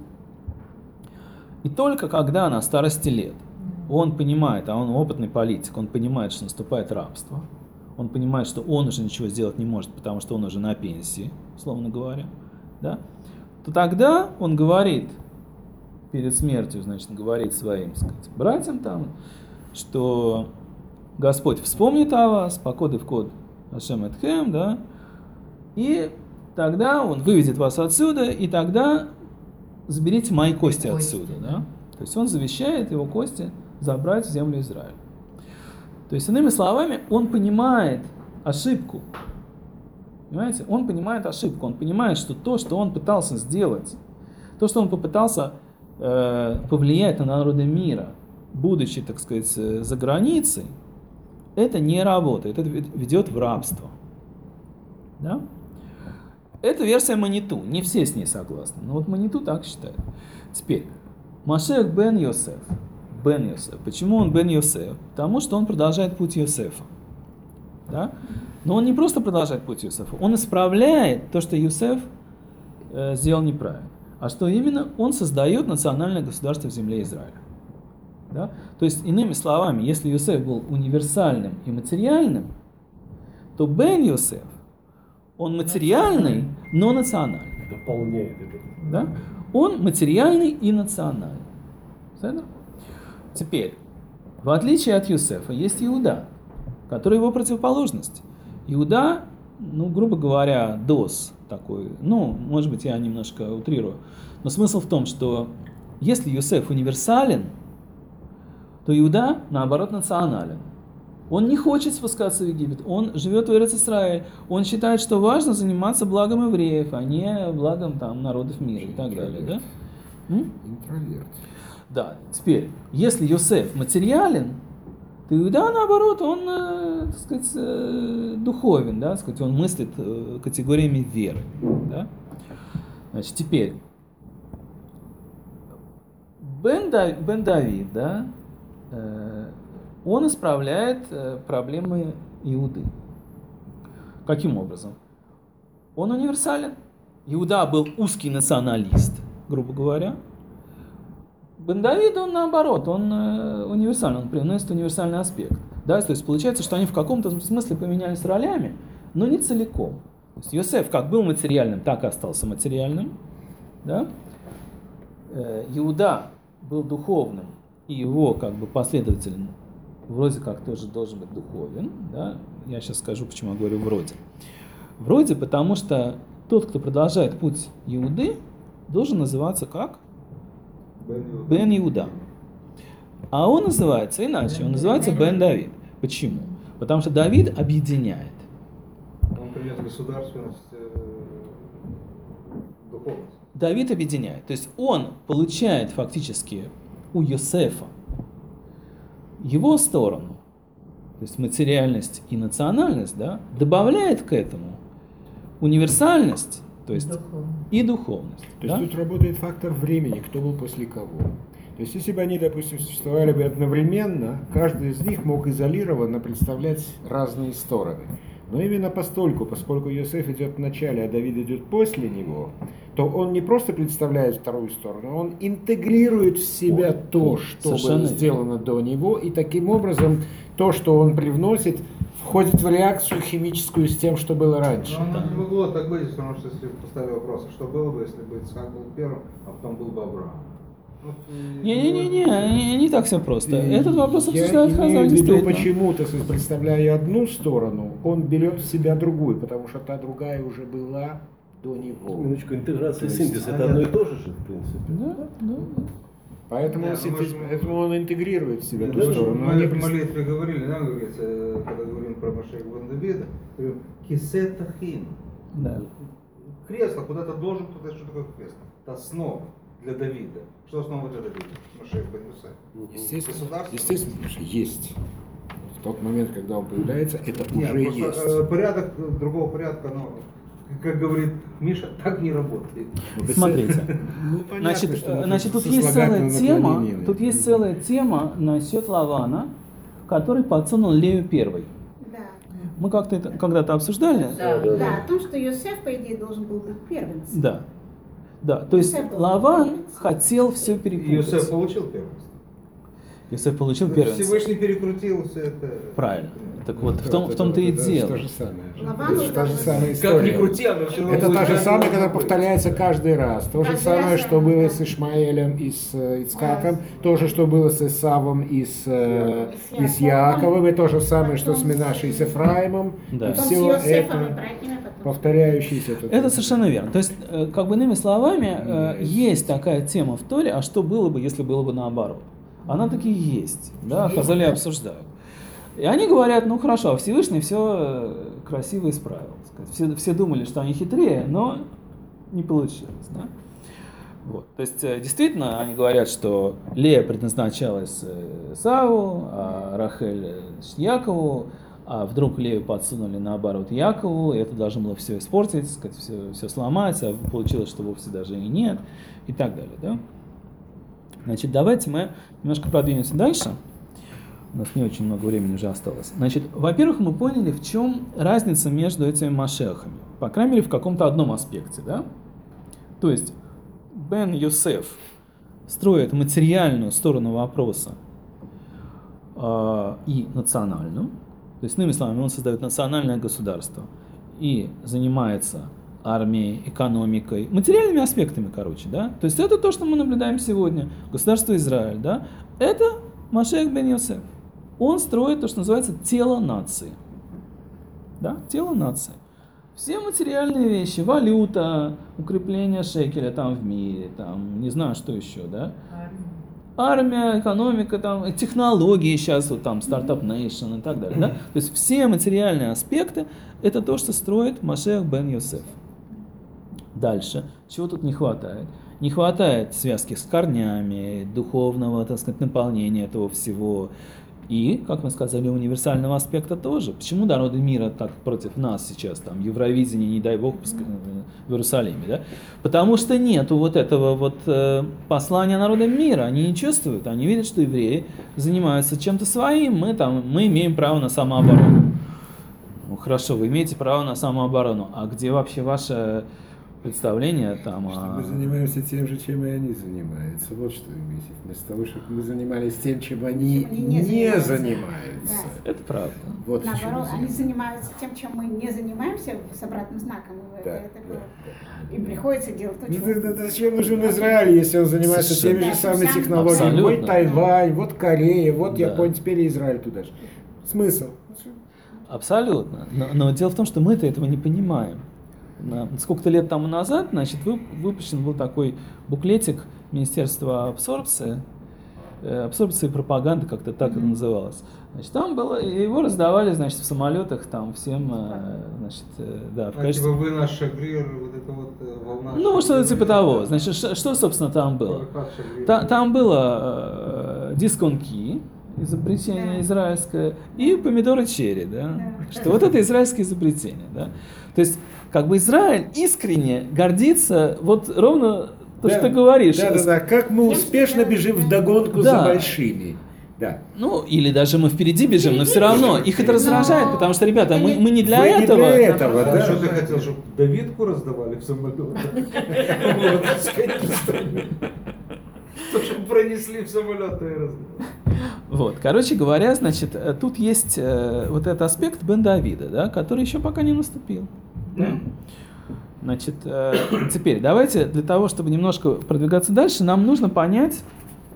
И только когда на старости лет он понимает, а он опытный политик, он понимает, что наступает рабство, он понимает, что он уже ничего сделать не может, потому что он уже на пенсии, условно говоря, да, то тогда он говорит, перед смертью, значит, говорит своим, так сказать, братьям там, что Господь вспомнит о вас, покоды в код Ашем Этхем, да, и тогда Он выведет вас отсюда, и тогда заберите мои кости отсюда, да. То есть Он завещает его кости забрать в землю Израиля. То есть, иными словами, он понимает ошибку. Понимаете? Он понимает ошибку, он понимает, что то, что он пытался сделать, то, что он попытался повлиять на народы мира, будучи, так сказать, за границей, это не работает, это ведет в рабство. Да? Это версия Маниту, не все с ней согласны, но вот Маниту так считает. Теперь, Машех бен Йосеф. Бен Йосеф. Почему он бен Йосеф? Потому что он продолжает путь Йосефа. Да? Но он не просто продолжает путь Йосефа, он исправляет то, что Йосеф сделал неправильно. А что именно? Он создает национальное государство в земле Израиля. Да? То есть, иными словами, если Йосеф был универсальным и материальным, то бен Йосеф, он материальный, но национальный. Дополняет это. Да? Он материальный и национальный. Понятно? Теперь, в отличие от Йосефа, есть Иуда, который его противоположность. Иуда, ну, грубо говоря, дос такой, ну, может быть, я немножко утрирую, но смысл в том, что если Йосеф универсален, то Иуда, наоборот, национален. Он не хочет спускаться в Египет, он живет в Эрец-Исраэль, он считает, что важно заниматься благом евреев, а не благом там, народов мира и так далее. Да? Интроверт. Да, теперь, если Йосеф материален, то Иуда, наоборот, он, так сказать, духовен, да, так сказать, он мыслит категориями веры. Да? Значит, теперь, Бен Давид, да, он исправляет проблемы Иуды. Каким образом? Он универсален. Иуда был узкий националист, грубо говоря. Бен Давид, он наоборот, он универсальный, он приносит универсальный аспект. Да? То есть получается, что они в каком-то смысле поменялись ролями, но не целиком. То есть Йосеф как был материальным, так и остался материальным. Да? Иуда был духовным, и его как бы последователь вроде как тоже должен быть духовен. Да? Я сейчас скажу, почему я говорю вроде. Вроде, потому что тот, кто продолжает путь Иуды, должен называться как? Бен Иуда. А он называется иначе, он называется Бен Давид. Почему? Потому что Давид объединяет. Он принес государственность, духовность. Давид объединяет. То есть он получает фактически у Йосефа его сторону, то есть материальность и национальность, да, добавляет к этому универсальность, то есть и духовность. То Да? есть тут работает фактор времени, кто был после кого. То есть если бы они, допустим, существовали бы одновременно, каждый из них мог изолированно представлять разные стороны. Но именно поскольку Йосеф идет в начале, а Давид идет после него, то он не просто представляет вторую сторону, он интегрирует в себя то, что Совершенно было сделано до него, и таким образом то, что он привносит, входит в реакцию химическую с тем, что было раньше. Но оно не могло так быть, потому что если поставил вопрос, что было бы, если бы Ицхак был первым, а потом был бы Авраам. Не так все просто. Этот вопрос обсуждают Я Хазаль, имею в виду, действительно. почему-то, представляя одну сторону, он берет в себя другую, потому что та другая уже была до него. Минуточку, интеграция и То есть, синтез это одно и то же, в принципе. Да. Поэтому, Нет, поэтому он интегрирует в себя Мы ту сторону. в молитве говорили, да, говорится, когда говорим про Машеха бен Давида, говорим, кисет тахин. Да. Кресло, куда-то должен, что такое кресло? Это основа для Давида. Что основа для Давида? Машех бен Йосеф. Естественно, потому что есть. В тот момент, когда он появляется, это Нет, уже просто, есть. порядок другого порядка, но, как говорит Миша, так не работает. Смотрите. Понятно, Значит, что тут со есть целая слагательным тема, наклонением. тут есть целая тема насчет Лавана, который подсунул Лею первой. Да. Мы как-то это когда-то обсуждали. Да, о том, что Йосеф, по идее, должен был быть первенцем. Да. Да, то есть Йосеф был Лаван первенцем. хотел все перепутать. Иосиф получил первенство. Йосеф получил первенство. Всевышний перекрутил все это. Правильно. Так вот, в Это том-то и то дело. же самое. Лаван Это та же самая Как ни история. крути, оно все равно Это будет та же так, самая, как когда будет. повторяется каждый раз. То же Каждый самое, раз, что было да. с Ишмаэлем и с Ицхаком, то же, что было с Исавом и с Яковом, и то же самое, что с Минашей и с Ефраимом. Да. И Потом с все Йосефом и это братьями, потом. повторяющееся. Это совершенно верно. То есть, как бы иными словами, есть такая тема в Торе, а что было бы, если было бы наоборот? Она таки есть, да, Хазали обсуждают. И они говорят, ну хорошо, Всевышний все красиво исправил. Так сказать. Все думали, что они хитрее, но не получилось. Да? Вот. То есть, действительно, они говорят, что Лея предназначалась Исаву, а Рахель Якову, а вдруг Лею подсунули наоборот Якову, и это должно было все испортить, сказать, все сломать, а получилось, что вовсе даже и нет, и так далее. Да? Значит, давайте мы немножко продвинемся дальше. У нас не очень много времени уже осталось. Значит, во-первых, мы поняли, в чем разница между этими машехами. По крайней мере, в каком-то одном аспекте. Да? То есть, Бен Йосеф строит материальную сторону вопроса и национальную. То есть, иными словами, он создает национальное государство и занимается армией, экономикой, материальными аспектами, короче, да. То есть, это то, что мы наблюдаем сегодня. Государство Израиль, да. Это Машех бен Йосеф. Он строит то, что называется тело нации. Да, тело нации. Все материальные вещи, валюта, укрепление шекеля там в мире, там, не знаю, что еще, да. армия, экономика, там, технологии сейчас, вот там, стартап нейшн и так далее. Да? То есть все материальные аспекты – это то, что строит Машех бен Йосеф. Дальше. Чего тут не хватает? Не хватает связки с корнями, духовного, так сказать, наполнения этого всего. И, как мы сказали, универсального аспекта тоже. Почему народы мира так против нас сейчас, там, Евровидение, не дай бог, в Иерусалиме, да? Потому что нету вот этого вот послания народам мира, они не чувствуют, они видят, что евреи занимаются чем-то своим, мы имеем право на самооборону. Ну хорошо, вы имеете право на самооборону, а где вообще ваше представление там? Мы занимаемся тем же, чем и они занимаются. Вот что имеете. Вместо того, чтобы мы занимались тем, чем они не занимаются. Да. Это правда. Вот Наоборот, они занимаются тем, чем мы не занимаемся, с обратным знаком. Им приходится делать то, чего... Зачем нужен Израиль, если он занимается теми же самыми технологиями? Абсолютно. Вот Тайвань, вот Корея, вот Да. Япония, теперь и Израиль туда же. Смысл? Абсолютно. Но дело в том, что мы-то этого не понимаем. Сколько-то лет тому назад, значит, выпущен был такой буклетик Министерства абсорбции и пропаганды, как-то так это называлось. Значит, там было, его раздавали, значит, в самолетах там всем, значит, да, в качестве... Вы наш шагрир, вот это вот волна... Ну, что-то типа того. Значит, что, собственно, там было? Там было дисконки, изобретение израильское, и помидоры черри, да? Что вот это израильское изобретение, да? То есть, как бы Израиль искренне гордится вот ровно то, что ты говоришь. Да. Как мы успешно бежим вдогонку за Да. большими. Да. Ну, или даже мы впереди бежим, но все равно их это раздражает, потому что, ребята, мы не для Вы не этого. для этого, да? Что ты хотел, чтобы Давидку раздавали в самолетах? То, чтобы пронесли в самолеты и раздавали. Вот, короче говоря, значит, тут есть вот этот аспект Бен Давида, да, который еще пока не наступил. Да. Значит, теперь давайте для того, чтобы немножко продвигаться дальше, нам нужно понять,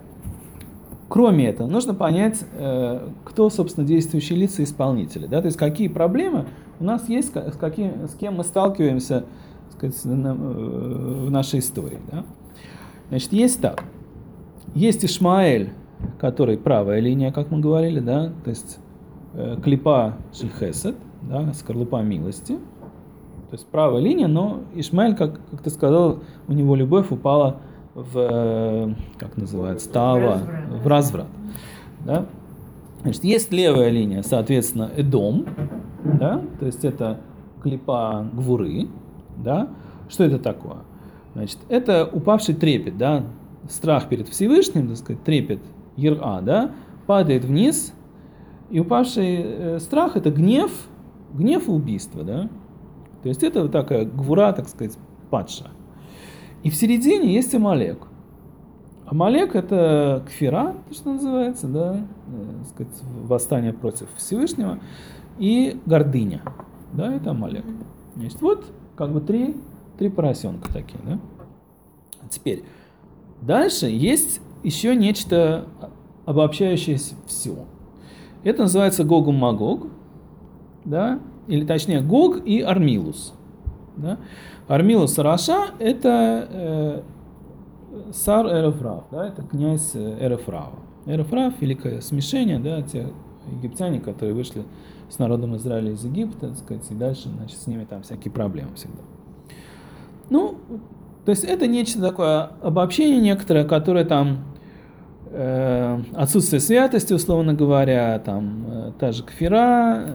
кроме этого, нужно понять, кто, собственно, действующие лица и исполнители, да, то есть какие проблемы у нас есть, с кем мы сталкиваемся, так сказать, в нашей истории. Да. Значит, есть так. Есть Ишмаэль, который правая линия, как мы говорили, да, то есть клипа шельхесед, да, скорлупа милости, то есть правая линия, но Ишмаэль, как ты сказал, у него любовь упала в, как называется, тава, в разврат. Да? Значит, есть левая линия, соответственно, Эдом, да, то есть это клипа гвуры, да. Что это такое? Значит, это упавший трепет, да, страх перед Всевышним, так сказать, трепет Ира, да, падает вниз, и упавший страх – это гнев и убийство, да. То есть это вот такая гвура, так сказать, падшая. И в середине есть Амалек. Амалек – это кфира, то, что называется, да, так сказать, восстание против Всевышнего, и гордыня, да, это Амалек. Значит, вот как бы три поросенка такие, да. Теперь, дальше есть еще нечто обобщающее все. Это называется Гогу-Магог, да, или точнее Гог и Армилус. Да. Армилус Раша – это Сар Эрефрав, да, это князь Эрефрава. Эрефрав – великое смешение, да, те египтяне, которые вышли с народом Израиля из Египта, так сказать, и дальше, значит, с ними там всякие проблемы всегда. Ну, то есть это нечто такое обобщение некоторое, которое там отсутствие святости, условно говоря, там та же кфира,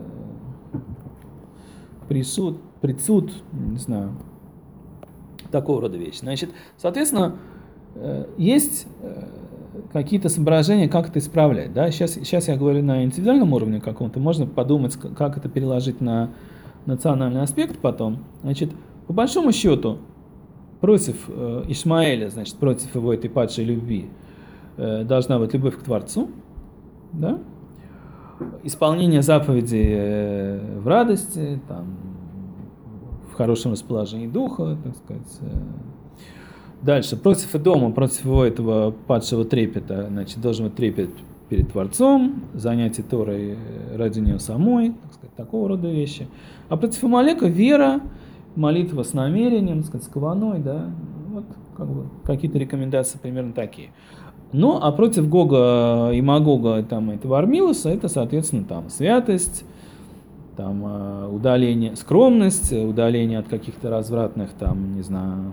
прицуд, не знаю, такого рода вещи. Значит, соответственно, есть какие-то соображения, как это исправлять. Да? Сейчас я говорю на индивидуальном уровне каком-то, можно подумать, как это переложить на национальный аспект потом. Значит, по большому счету, против Ишмаэля, значит, против его этой падшей любви, должна быть любовь к Творцу, да? Исполнение заповедей в радости, там, в хорошем расположении духа, так сказать. Дальше, против Эдома, против его этого падшего трепета, значит, должен быть трепет перед Творцом, занятие Торой ради нее самой, так сказать, такого рода вещи. А против Амалека вера, молитва с намерением, так сказать, с каваной, да, вот как бы какие-то рекомендации примерно такие. Ну, а против Гога и Магога там, этого Армилуса, это, соответственно, там святость, там удаление, скромность, удаление от каких-то развратных, там, не знаю,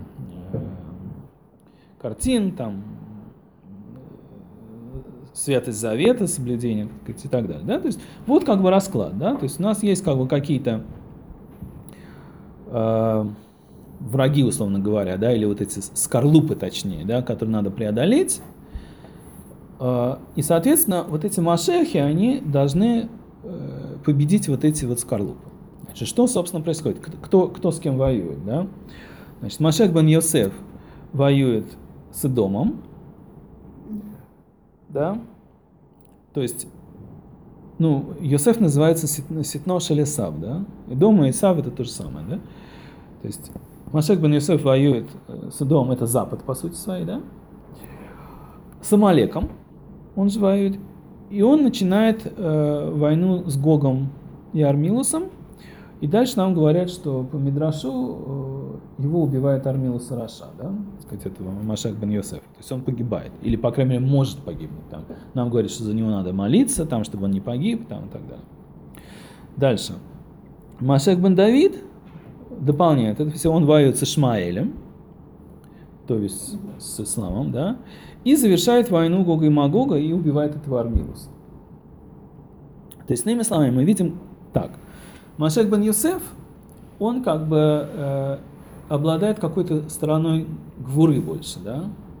картин, там, святость завета, соблюдение, так сказать, и так далее. Да? То есть вот как бы расклад. Да? То есть у нас есть как бы какие-то враги, условно говоря, да, или вот эти скорлупы, точнее, да, которые надо преодолеть. И, соответственно, вот эти машехи, они должны победить вот эти вот скорлупы. Значит, что, собственно, происходит? Кто с кем воюет? Да? Значит, Машех бен Йосеф воюет с Эдомом. Да? То есть, ну, Йосеф называется Ситно Шелесав, да? Эдом и Исав это то же самое, да? То есть, Машех бен Йосеф воюет с Эдомом, это Запад, по сути своей, да? С Амалеком он же воюет. И он начинает войну с Гогом и Армилусом. И дальше нам говорят, что по Мидрашу его убивает Армилус Раша, да, так сказать, этого Машех бен Йосеф. То есть он погибает, или, по крайней мере, может погибнуть. Там. Нам говорят, что за него надо молиться, там, чтобы он не погиб, там, и так далее. Дальше. Машех бен Давид дополняет это все, он воюет с Ишмаэлем, то есть с исламом, да, и завершает войну Гога и Магога и убивает этого Армилуса. То есть, иными словами, мы видим так. Машех бен Йосеф, он как бы обладает какой-то стороной гвуры больше, да?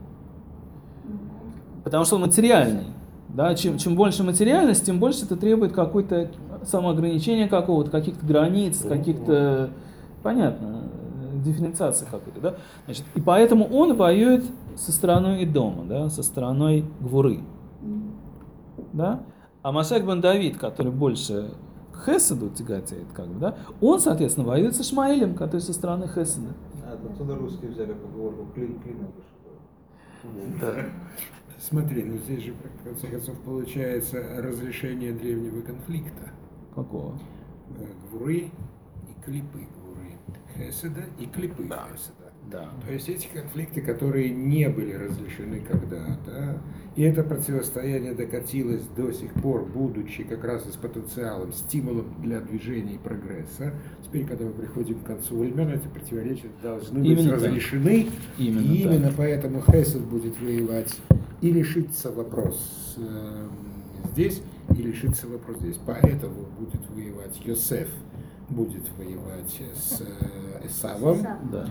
Потому что он материальный. Да? Чем больше материальность, тем больше это требует какое-то самоограничения какого-то, каких-то границ, каких-то, понятно, дифференциации какой-то, да? Значит, и поэтому он воюет со стороной Эдома, да? Со стороной гвуры. Да? А Машех бен Давид, который больше к Хеседу тяготеет, как бы, да, он, соответственно, воюет с Ишмаэлем, который со стороны Хеседа. Отсюда русские взяли поговорку клином выше. Да. Смотри, ну здесь же, в конце концов, получается разрешение древнего конфликта. Какого? Гвуры и клипы Гвуры. Хеседа и клипы Хеседа. Да. То есть эти конфликты, которые не были разрешены когда-то, и это противостояние докатилось до сих пор, будучи как раз с потенциалом, стимулом для движения и прогресса. Теперь, когда мы приходим к концу времен, эти противоречия должны быть Именно разрешены. Именно и именно так. поэтому Хесед будет воевать и решится вопрос здесь, и решится вопрос здесь. Поэтому будет воевать Йосеф, будет воевать с Исавом, Да.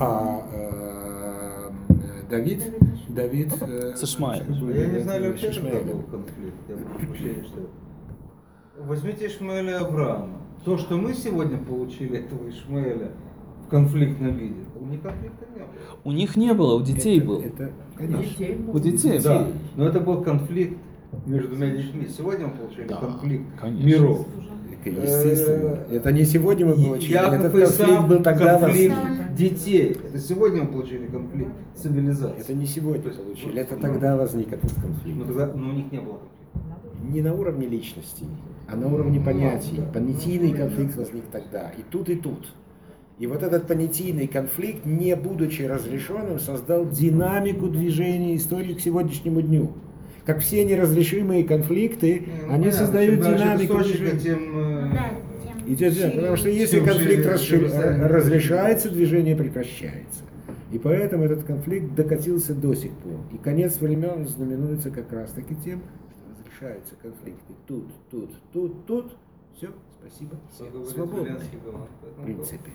а Давид С Ишмаэлем. Я не знаю, с вообще, когда был Ишмаэлем. конфликт. Я прошу прощения, что... Возьмите Ишмаэля и Авраама. То, что мы сегодня получили этого Ишмаэля в конфликтном виде, у них конфликта не было. У них не было, у детей был. Это, конечно. У детей был. Да, но это был конфликт между двумя детьми. Сегодня мы получили Да, конфликт конечно. миров. Естественно. Это не сегодня мы получили, Яков этот и конфликт Исав, был тогда конфликт возник. детей. Это сегодня мы получили конфликт цивилизации. Это не сегодня получили, это тогда возник этот конфликт. Но тогда у них не было конфликта. Не на уровне личностей, а на уровне понятий. Понятийный конфликт возник тогда, и тут, и тут. И вот этот понятийный конфликт, не будучи разрешенным, создал динамику движения истории к сегодняшнему дню. Как все неразрешимые конфликты, они создают динамику движения. Потому что если конфликт разрешается, движение прекращается. И поэтому этот конфликт докатился до сих пор. И конец времен знаменуется как раз таки тем, что разрешаются конфликты тут. Все, спасибо, все свободны, в принципе.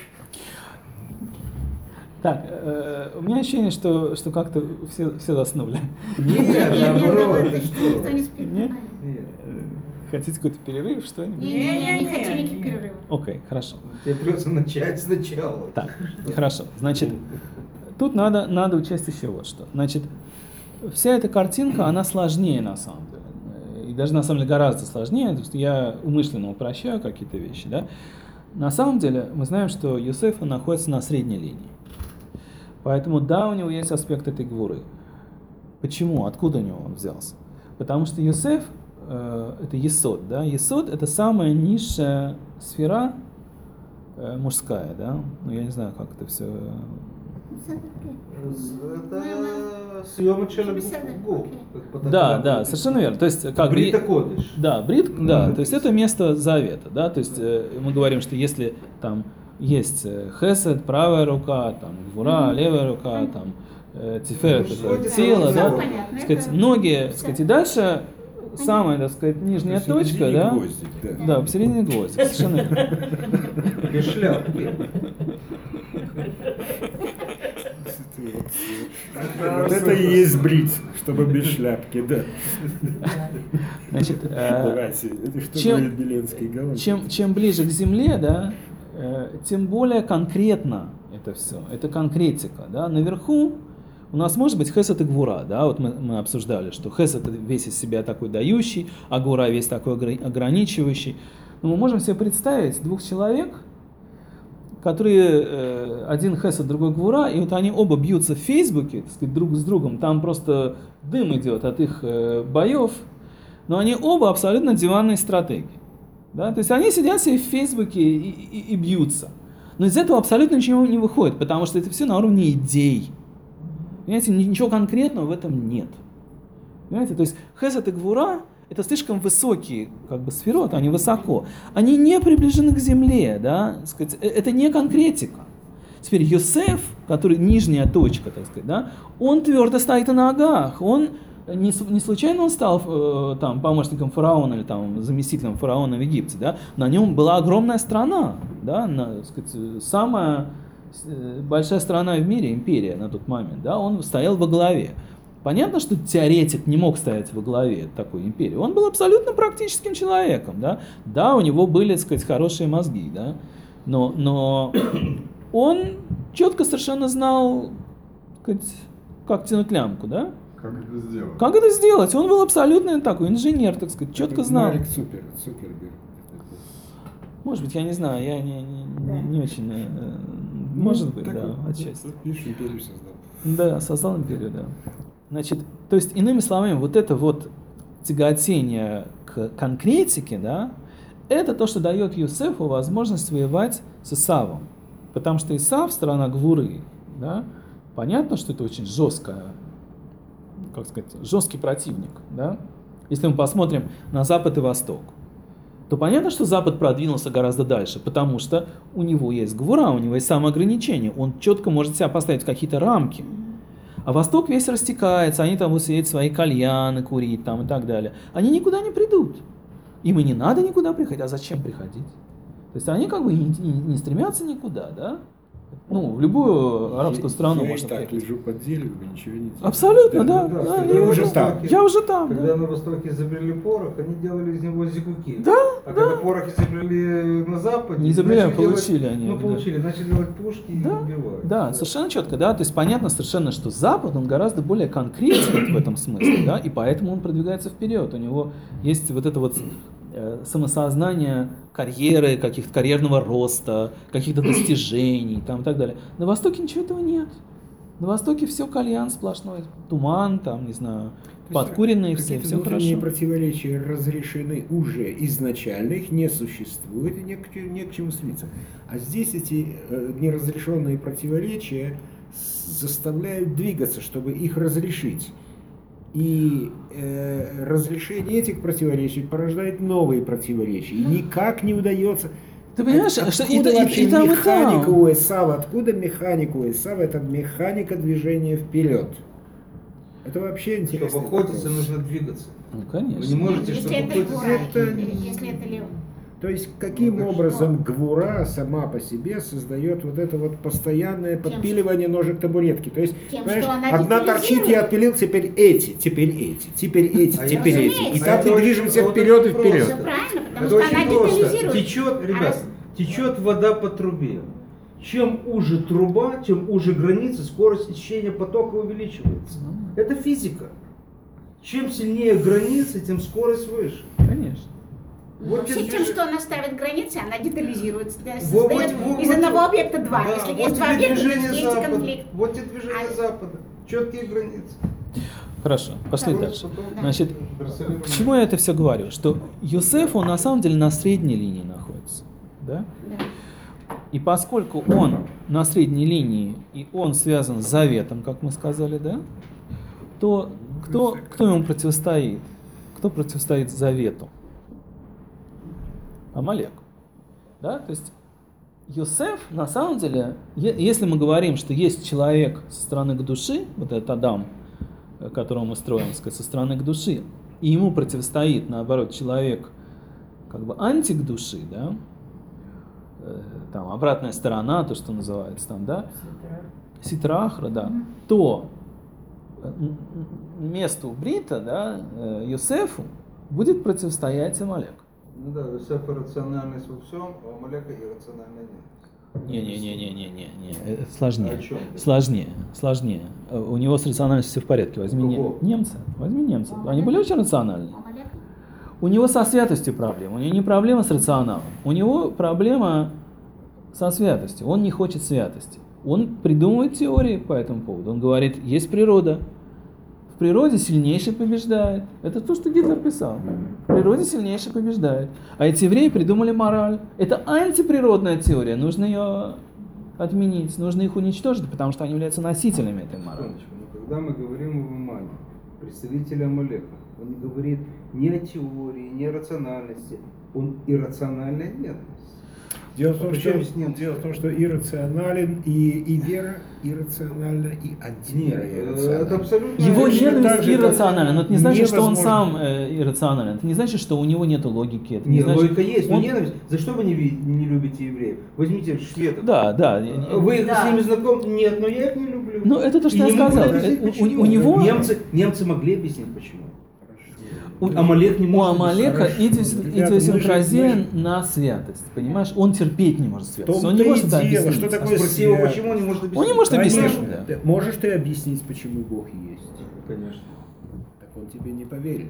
Так, у меня ощущение, что как-то все заснули. Нет, наоборот, ты что? Никто не спит. Нет? Нет. Хотите какой-то перерыв, что-нибудь? Не хочу никаких перерывов. Окей, хорошо. Тебе придется начать сначала. Так, хорошо. Значит, тут надо учесть еще вот что. Значит, вся эта картинка, она сложнее на самом деле. И даже на самом деле гораздо сложнее. То есть я умышленно упрощаю какие-то вещи, да. На самом деле мы знаем, что Йосеф находится на средней линии. Поэтому да, у него есть аспект этой гвуры. Почему? Откуда у него он взялся? Потому что Йосеф это есод, да. Есод это самая низшая сфера мужская, да. Ну я не знаю, как это все Это съемочный губ. Да, совершенно верно. То есть, как Брита Кодыш. Да, то есть это место завета, да, то есть мы говорим, что если там есть хесед, правая рука, там гвура, левая рука, там тиферет, это тело, да, так сказать, ноги, так сказать, и дальше самая, так сказать, нижняя точка, да, гвоздик, да, посередине гвоздик, совершенно верно. Без шляпки. Вот это и есть брит, чтобы без шляпки, да. Значит, Вася, это что говорит Беленский галан? чем ближе к земле, да, тем более конкретно это все, это конкретика, да, наверху у нас может быть хесед и гвура, да, вот мы обсуждали, что хесед весь из себя такой дающий, а гвура весь такой ограничивающий. Но мы можем себе представить двух человек, которые один хесед, другой гвура, и вот они оба бьются в Фейсбуке, так сказать, друг с другом, там просто дым идет от их боев, но они оба абсолютно диванные стратеги. Да? То есть они сидят себе в Фейсбуке и бьются. Но из этого абсолютно ничего не выходит, потому что это все на уровне идей. Понимаете, ничего конкретного в этом нет. Понимаете, то есть хесед и гвура — это слишком высокие как бы сферот, они высоко. Они не приближены к земле, да, сказать, это не конкретика. Теперь Йосеф, который нижняя точка, так сказать, да, он твердо стоит на ногах, он не случайно он стал там помощником фараона или там заместителем фараона в Египте, да, на нем была огромная страна, да, так сказать, самая большая страна в мире, империя на тот момент, да, он стоял во главе. Понятно, что теоретик не мог стоять во главе такой империи. Он был абсолютно практическим человеком, да. Да, у него были, так сказать, хорошие мозги, да, но он четко совершенно знал, так сказать, как тянуть лямку, да. Как это сделать? Как это сделать? Он был абсолютно такой инженер, так сказать, четко знал. Марк Цукерберг. Может быть, я не знаю, я не очень... Может быть, да, отчасти. Видишь, империю создал. Да, создал империю, да. Значит, то есть, иными словами, вот это вот тяготение к конкретике, да, это то, что дает Йосефу возможность воевать с Исавом. Потому что Исав, страна Гвуры, да, понятно, что это очень жесткая, как сказать, жесткий противник, да. Если мы посмотрим на Запад и Восток, то понятно, что Запад продвинулся гораздо дальше, потому что у него есть гвура, у него есть самоограничение, он четко может себя поставить в какие-то рамки. А Восток весь растекается, они там будут сидеть свои кальяны, курить там и так далее. Они никуда не придут. Им и не надо никуда приходить, а зачем приходить? То есть они как бы не стремятся никуда, да? Ну, в любую арабскую страну я можно и так приехать. лежу под деревом, ничего не делаю. Абсолютно, да. Я уже там. Я уже там, Когда да. на Востоке изобрели порох, они делали из него зигуки. Да, А когда порох изобрели на Западе... Не изобрели, а начали делать- получили они, Ну, да. получили, начали делать пушки и Да, убивать. да, совершенно четко, да, то есть понятно совершенно, что Запад, он гораздо более конкретен в этом смысле, да, и поэтому он продвигается вперед, у него есть вот это вот самосознание карьеры, каких-то карьерного роста, каких-то достижений там, и так далее. На Востоке ничего этого нет. На Востоке все кальян сплошной, туман, там, не знаю, подкуренные все, Какие-то все внутренние хорошо. противоречия разрешены уже изначально, их не существует, и не к чему стремиться. А здесь эти неразрешенные противоречия заставляют двигаться, чтобы их разрешить. И разрешение этих противоречий порождает новые противоречия. И никак не удается. Ты понимаешь, что Откуда вообще и там, и механика там. у Исава? Откуда механика у Исава? Это механика движения вперед. Это вообще интересно. Чтобы охотиться, нужно двигаться. Ну, Вы конечно. не можете, Если чтобы это охотиться... гвура, если это лев. То есть, каким образом гвура сама по себе создает вот это вот постоянное подпиливание ножек табуретки? То есть, Тем, понимаешь, что она одна торчит, я отпилил, теперь эти, теперь эти, теперь эти, А теперь я эти. И разумеется. так Это мы очень- движемся вот вперед и очень вперед. Все правильно, потому Это что очень она просто. детализирует. Течет, ребят, течет вода по трубе. Чем уже труба, тем уже граница, скорость течения потока увеличивается. Это физика. Чем сильнее границы, тем скорость выше. Конечно. Вот Вообще, те тем, движ- что она ставит границы, она детализирует, Вот- создает вот- из вот- одного объекта два. Да, Если вот есть два тебе объекта, движение значит есть Запада. конфликт. Вот те движения А- Запада. Четкие границы. Хорошо, пошли Да. дальше. Да. Значит, Иерусалим. к чему я это все говорю? Что Йосеф, он на самом деле на средней линии находится. Да? Да. И поскольку он на средней линии, и он связан с заветом, как мы сказали, да, то кто ему противостоит? Кто противостоит завету? Амалек. Да? То есть Йосеф, на самом деле, если мы говорим, что есть человек со стороны к души, вот этот Адам, которого мы строим, так сказать, со стороны к души, и ему противостоит, наоборот, человек как бы антик души, да, там обратная сторона, то, что называется там, да, ситра-ахра, да, то месту Брита, да, Йосефу будет противостоять Амалек. Ну да, Йосеф рациональность во всем, а у Амалека иррациональная нет. Не, это сложнее. А о чем ты? Сложнее. У него с рациональностью все в порядке. Возьми немца. Они были очень рациональны. Амалек? У него со святостью проблема. У него не проблема с рационалом. У него проблема со святостью. Он не хочет святости. Он придумывает теории по этому поводу. Он говорит, есть природа. В природе сильнейший побеждает. Это то, что Гитлер писал. В природе сильнейший побеждает. А эти евреи придумали мораль. Это антиприродная теория. Нужно ее отменить. Нужно их уничтожить, потому что они являются носителями этой морали. Секундочку, но когда мы говорим об Имане, представителе Амалека, он не говорит ни о теории, ни о рациональности. Он иррациональная ненависть. Дело в том, Причем с ним? что иррационален и вера иррациональна, и антивера Нет, иррациональна. это абсолютно... Его Точно так ненависть же, иррациональна, но это не значит, что он невозможно. сам иррационален. Это не значит, что у него нет логики. Это не Нет, значит... логика есть, но он- ненависть. За что вы не любите евреев? Возьмите шведов. Да. Вы с ними знакомы? Нет, но я их не люблю. Ну, это то, что И я не могу сказал. объяснить, У почему. него... Немцы могли объяснить, почему. У Амалек не у может Амалека Хорошо. Ребята, идиосинкразия на святость. Понимаешь? Он терпеть не может В святость. том-то Он не и может это дело, объяснить. что А такое спроси его, свят. почему он не может объяснить? Он не может объяснить. Конечно. Да. Можешь ты объяснить, почему Бог есть? Конечно. Так он тебе не поверит.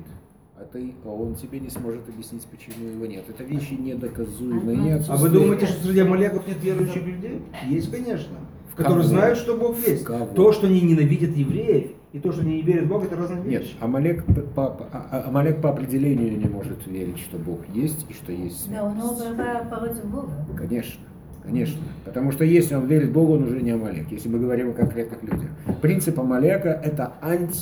А он тебе не сможет объяснить, почему его нет. Это вещи недоказуемые, не А вы отсутствуют. думаете, что среди амалеков нет верующих людей? Есть, конечно. Которые Кого? знают, что Бог есть. Кого? То, что они ненавидят евреев, и то, что они не верят в Бога, это разные Нет, вещи. Амалек по определению не может верить, что Бог есть и что есть Да, он святость. против Бога. Конечно. Потому что если он верит Богу, он уже не Амалек, если мы говорим о конкретных людях. Принцип Амалека – это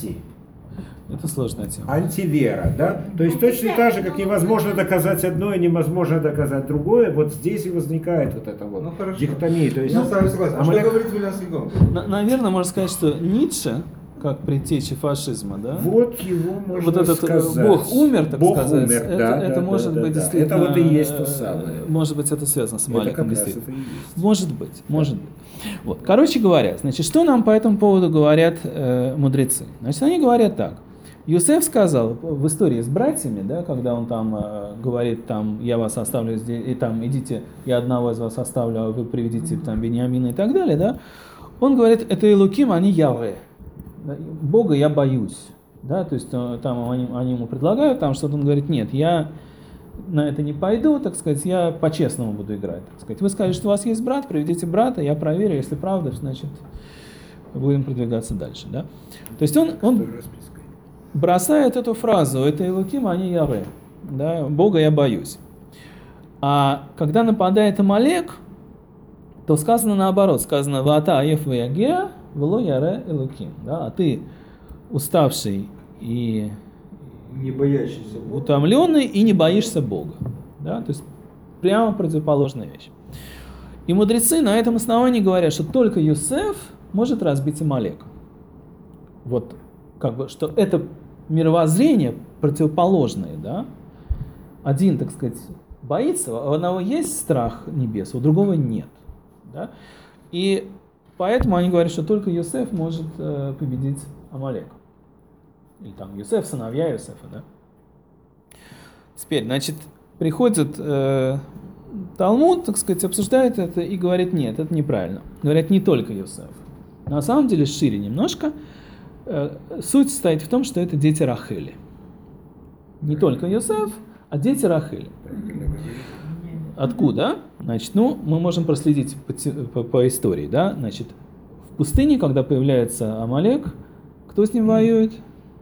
Это сложная тема. антивера, да? То есть точно так же, как невозможно доказать одно и невозможно доказать другое, вот здесь и возникает вот эта вот Ну, хорошо. дихотомия. То есть Я с вами согласен. А что Амалек- говорит Вильям Сигон? Наверное, можно сказать, что Ницше, как предтеча фашизма, да? Вот его можно Вот этот сказать. Бог умер, так Бог сказать. умер, это может быть действительно. Это вот и есть то самое. Может быть, это связано с Это Амалеком, как раз действительно. это и есть. Может быть. Вот. Короче говоря, значит, что нам по этому поводу говорят мудрецы? Значит, они говорят так. Йосеф сказал в истории с братьями, да, когда он там говорит, там, я вас оставлю здесь, и там, идите, я одного из вас оставлю, а вы приведите там Беньямина и так далее, да, он говорит, это Элоким, они Яве, Бога я боюсь, да, то есть там они ему предлагают, там что-то, он говорит, нет, я на это не пойду, так сказать, я по-честному буду играть, так сказать. Вы скажете, что у вас есть брат, приведите брата, я проверю, если правда, значит, будем продвигаться дальше, да. То есть он бросает эту фразу, это Элоким, они Яве, да, Бога я боюсь. А когда нападает Амалек, то сказано наоборот, сказано «Ваата аеф ваягеа, вело яре Элоким», да, а ты уставший и Не боящийся Бога. утомленный и не боишься Бога, да, то есть прямо противоположная вещь. И мудрецы на этом основании говорят, что только Йосеф может разбить Амалека. Вот, как бы, что это мировоззрение противоположное, да. Один, так сказать, боится, у одного есть страх небес, у другого нет, да. И поэтому они говорят, что только Йосеф может победить Амалека. Или там Йосеф, сыновья Йосефа, да. Теперь, значит, приходит Талмуд, так сказать, обсуждает это и говорит, нет, это неправильно. Говорят, не только Йосеф. На самом деле шире немножко. Суть состоит в том, что это дети Рахели. Не только Йосеф, а дети Рахели. Откуда? Значит, мы можем проследить по истории, да. Значит, в пустыне, когда появляется Амалек, кто с ним воюет?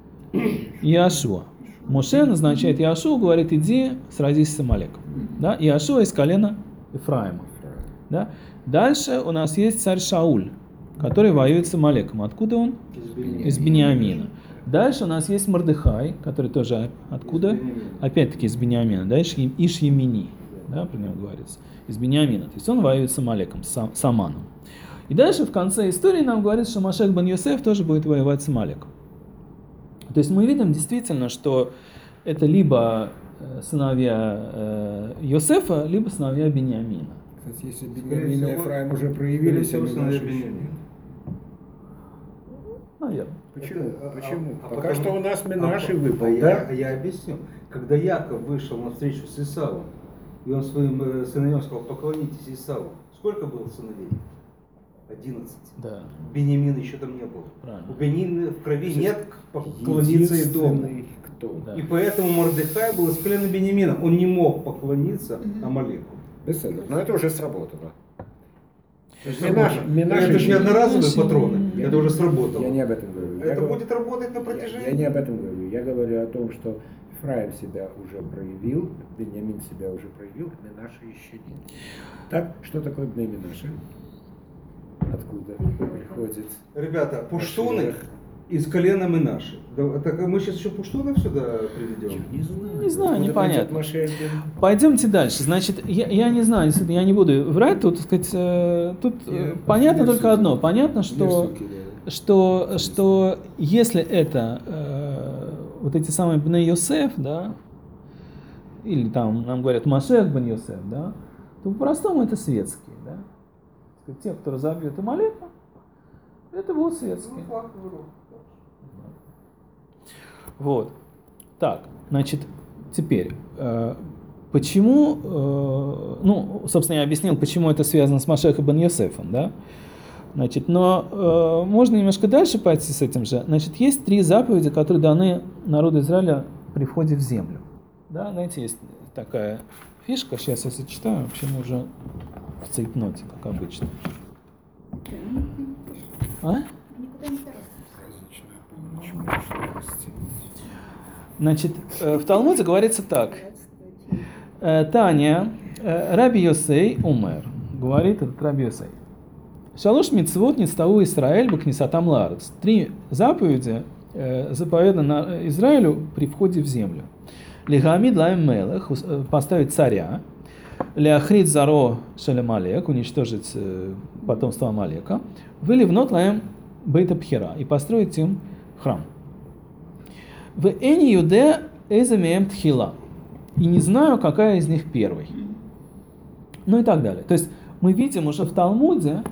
Иошуа. Моше назначает Иошуа, говорит, иди, сразись с Амалеком. Да? Иошуа из колена Ефраима. Да? Дальше у нас есть царь Шауль, который воюет с Амалеком. Откуда он? Из Бениамина. Дальше у нас есть Мордехай, который тоже откуда? Опять-таки из Бениамина. Да? Иш-Емини, да, про него говорится. Из Бениамина. То есть он воюет с Амалеком, с Аманом. И дальше в конце истории нам говорится, что Машех бен Йосеф тоже будет воевать с Амалеком. То есть мы видим действительно, что это либо сыновья Йосефа, либо сыновья Бениамина. Кстати, если Бениамин и Ефраим уже проявились, они наши еще нет. Наверное. Почему? Почему? Пока потому- что у нас Менаши выпал, я объясню. Когда Яков вышел на встречу с Исавом, и он своим сыновьям сказал, поклонитесь Исаву. Сколько было сыновей? 11. Да. Бениамина еще там не было. Правильно. У Бениамина в крови нет поклониться Идому. Единственный кто? Да. И поэтому Мордехай был из колена Бениамина. Он не мог поклониться Амалеку. Беседа. Но это уже сработало. Это Менаши же не одноразовые Менаши- патроны. Это уже сработало. Я не об этом говорю. Это будет работать на протяжении. Я не об этом говорю. Я говорю о том, что Ефраим себя уже проявил, Беньямин себя уже проявил, Менаши еще нет. Так, что такое Бней Менаши? Откуда приходит? Ребята, пуштуны Машиах? из колена Менаши. Да, так мы сейчас еще пуштунов сюда приведем? Не знаю. Не знаю, Откуда непонятно. придет Машиах бен- Пойдемте дальше. Значит, я не знаю, действительно, я не буду врать. Тут, так сказать, понятно Версии. только одно. Понятно, что, Версию кидаю. что если это вот эти самые Бней Йосеф, да, или там нам говорят Машех бен Йосеф, да, то по-простому это светские, да. Так сказать, те, кто разобьет Амалека, это будут светские. Вот. Так, значит, теперь, почему, ну, собственно, я объяснил, почему это связано с Машехом бен Йосефом, да? Значит, но можно немножко дальше пойти с этим же. Значит, есть 3 заповеди, которые даны народу Израиля при входе в землю. Да, знаете, есть такая фишка, сейчас я зачитаю, почему уже в цейтноте, как обычно. А? Никуда не торопимся. Значит, в Талмуде говорится так. Таня, Раби Йосей умер. Говорит этот Раби Йосей. Шалош мицвот ництау Исраэль бакнисатам лаарец. 3 заповеди заповеданы Израилю при входе в землю. Лигамид лаем мелех, поставить царя. Леахрит заро шелемалек, уничтожить потомство Амалека. Выливнот лаем бейта пхера, и построить им храм. В эни юде эземеем тхила. И не знаю, какая из них первой. Ну и так далее. То есть мы видим уже в Талмуде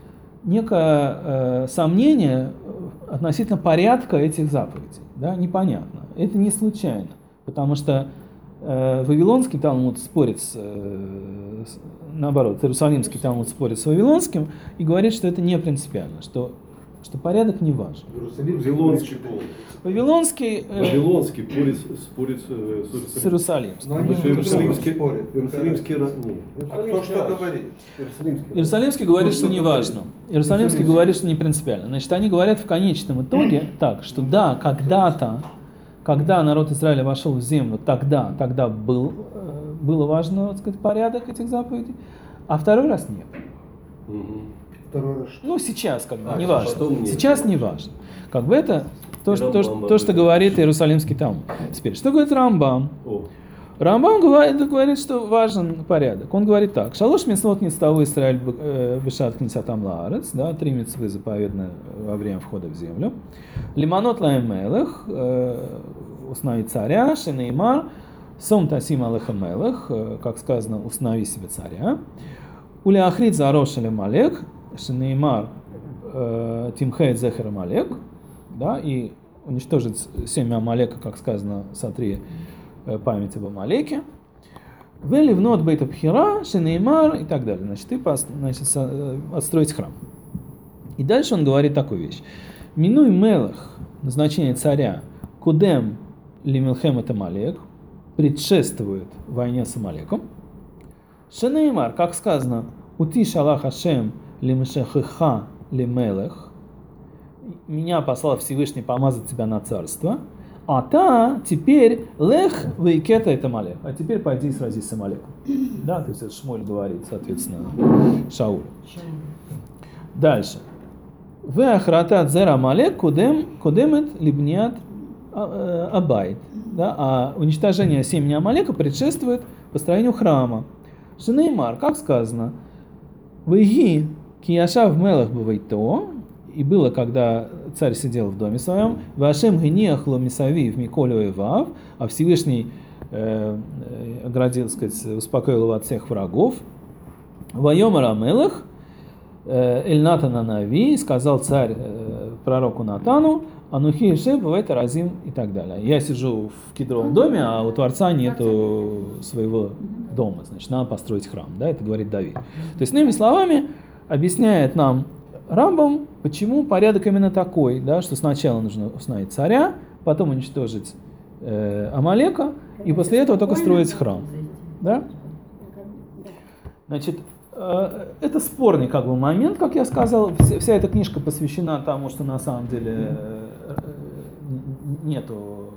некое сомнение относительно порядка этих заповедей. Да, непонятно. Это не случайно. Потому что Вавилонский Талмуд спорит наоборот, Иерусалимский Талмуд спорит с Вавилонским и говорит, что это не принципиально, что порядок не важен. Вавилонский был. Вавилонский Вавилонский спорит с Иерусалимским. Но они Иерусалимский спорят. Иерусалимский А кто что говорит? Иерусалимский говорит, что не важно. Иерусалимский говорит, что не принципиально. Значит, они говорят в конечном итоге так, что да, когда-то, когда народ Израиля вошел в землю, тогда было важно, так сказать, порядок этих заповедей, а второй раз нет. Второй раз что? Ну, сейчас, как бы, не потом важно. нет. Сейчас не важно. Как бы это то, что Рамбам говорит Иерусалимский Талмуд. Теперь, что говорит Рамбам? Рамбам говорит, что важен порядок. Он говорит так. Шалош мицвот ництау Исраэль бешат книсатам лаарец, да, 3 мицвы заповедны во время входа в землю. Лиманот лаем мелех, установить царя, шенеймар, сом тасим алеха мелех, как сказано, установи себе царя. Улеахрит зарош алемалек, шенеймар, тимхейт зехер амалек, да, и уничтожить семя Амалека, как сказано, сотри память об Амалеке. Веливнот бейта пхира, шенеймар и так далее. Значит, отстроить храм. И дальше он говорит такую вещь. Минуй мелах, назначение царя, кудем лимилхем это Амалек, предшествует войне с Амалеком. Шенеймар, как сказано, ути шалах Ашем лимешехиха лимелех, меня послал Всевышний помазать тебя на царство. А та теперь лех вейкета это Амалек. А теперь пойди и сразись с Амалеком. Да, то есть это Шмуэль говорит, соответственно, Шаулю. Дальше. Вы охратат зера Амалек кудемет либният абайт. Да, а уничтожение семени Амалека предшествует построению храма. Шенеймар, как сказано, «Вэйги кияшав мелах бавайто», и было, когда царь сидел в доме своем, «Вашем гениах ломисавив миколю и вав», а Всевышний оградил, сказать, успокоил его от всех врагов. «Вайомар амелах эльнатана нави», сказал царь пророку Натану, «Анухи шеб в это разим» и так далее. Я сижу в кедровом доме, а у Творца нету своего дома, значит, надо построить храм, да, это говорит Давид. То есть, иными словами, объясняет нам Рамбам, почему порядок именно такой, да, что сначала нужно установить царя, потом уничтожить Амалека, и после этого только строить храм. Да? Значит, это спорный как бы момент, как я сказал, вся эта книжка посвящена тому, что на самом деле нету,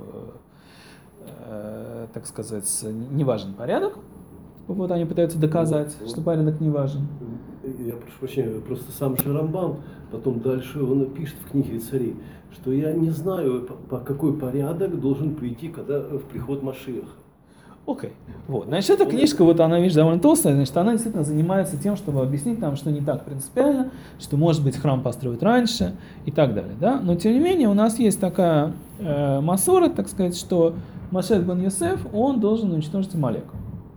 так сказать, не важен порядок. Вот они пытаются доказать, что порядок не важен. Я прошу прощения, просто сам же Рамбам, потом дальше он пишет в книге царей, что я не знаю, по какой порядок должен прийти, когда в приход Машиаха. Окей. Вот. Значит, эта книжка, вот она, видишь, довольно толстая, значит, она действительно занимается тем, чтобы объяснить нам, что не так принципиально, что, может быть, храм построят раньше и так далее, да? Но, тем не менее, у нас есть такая масора, так сказать, что Машех бен Йосеф, он должен уничтожить Амалека.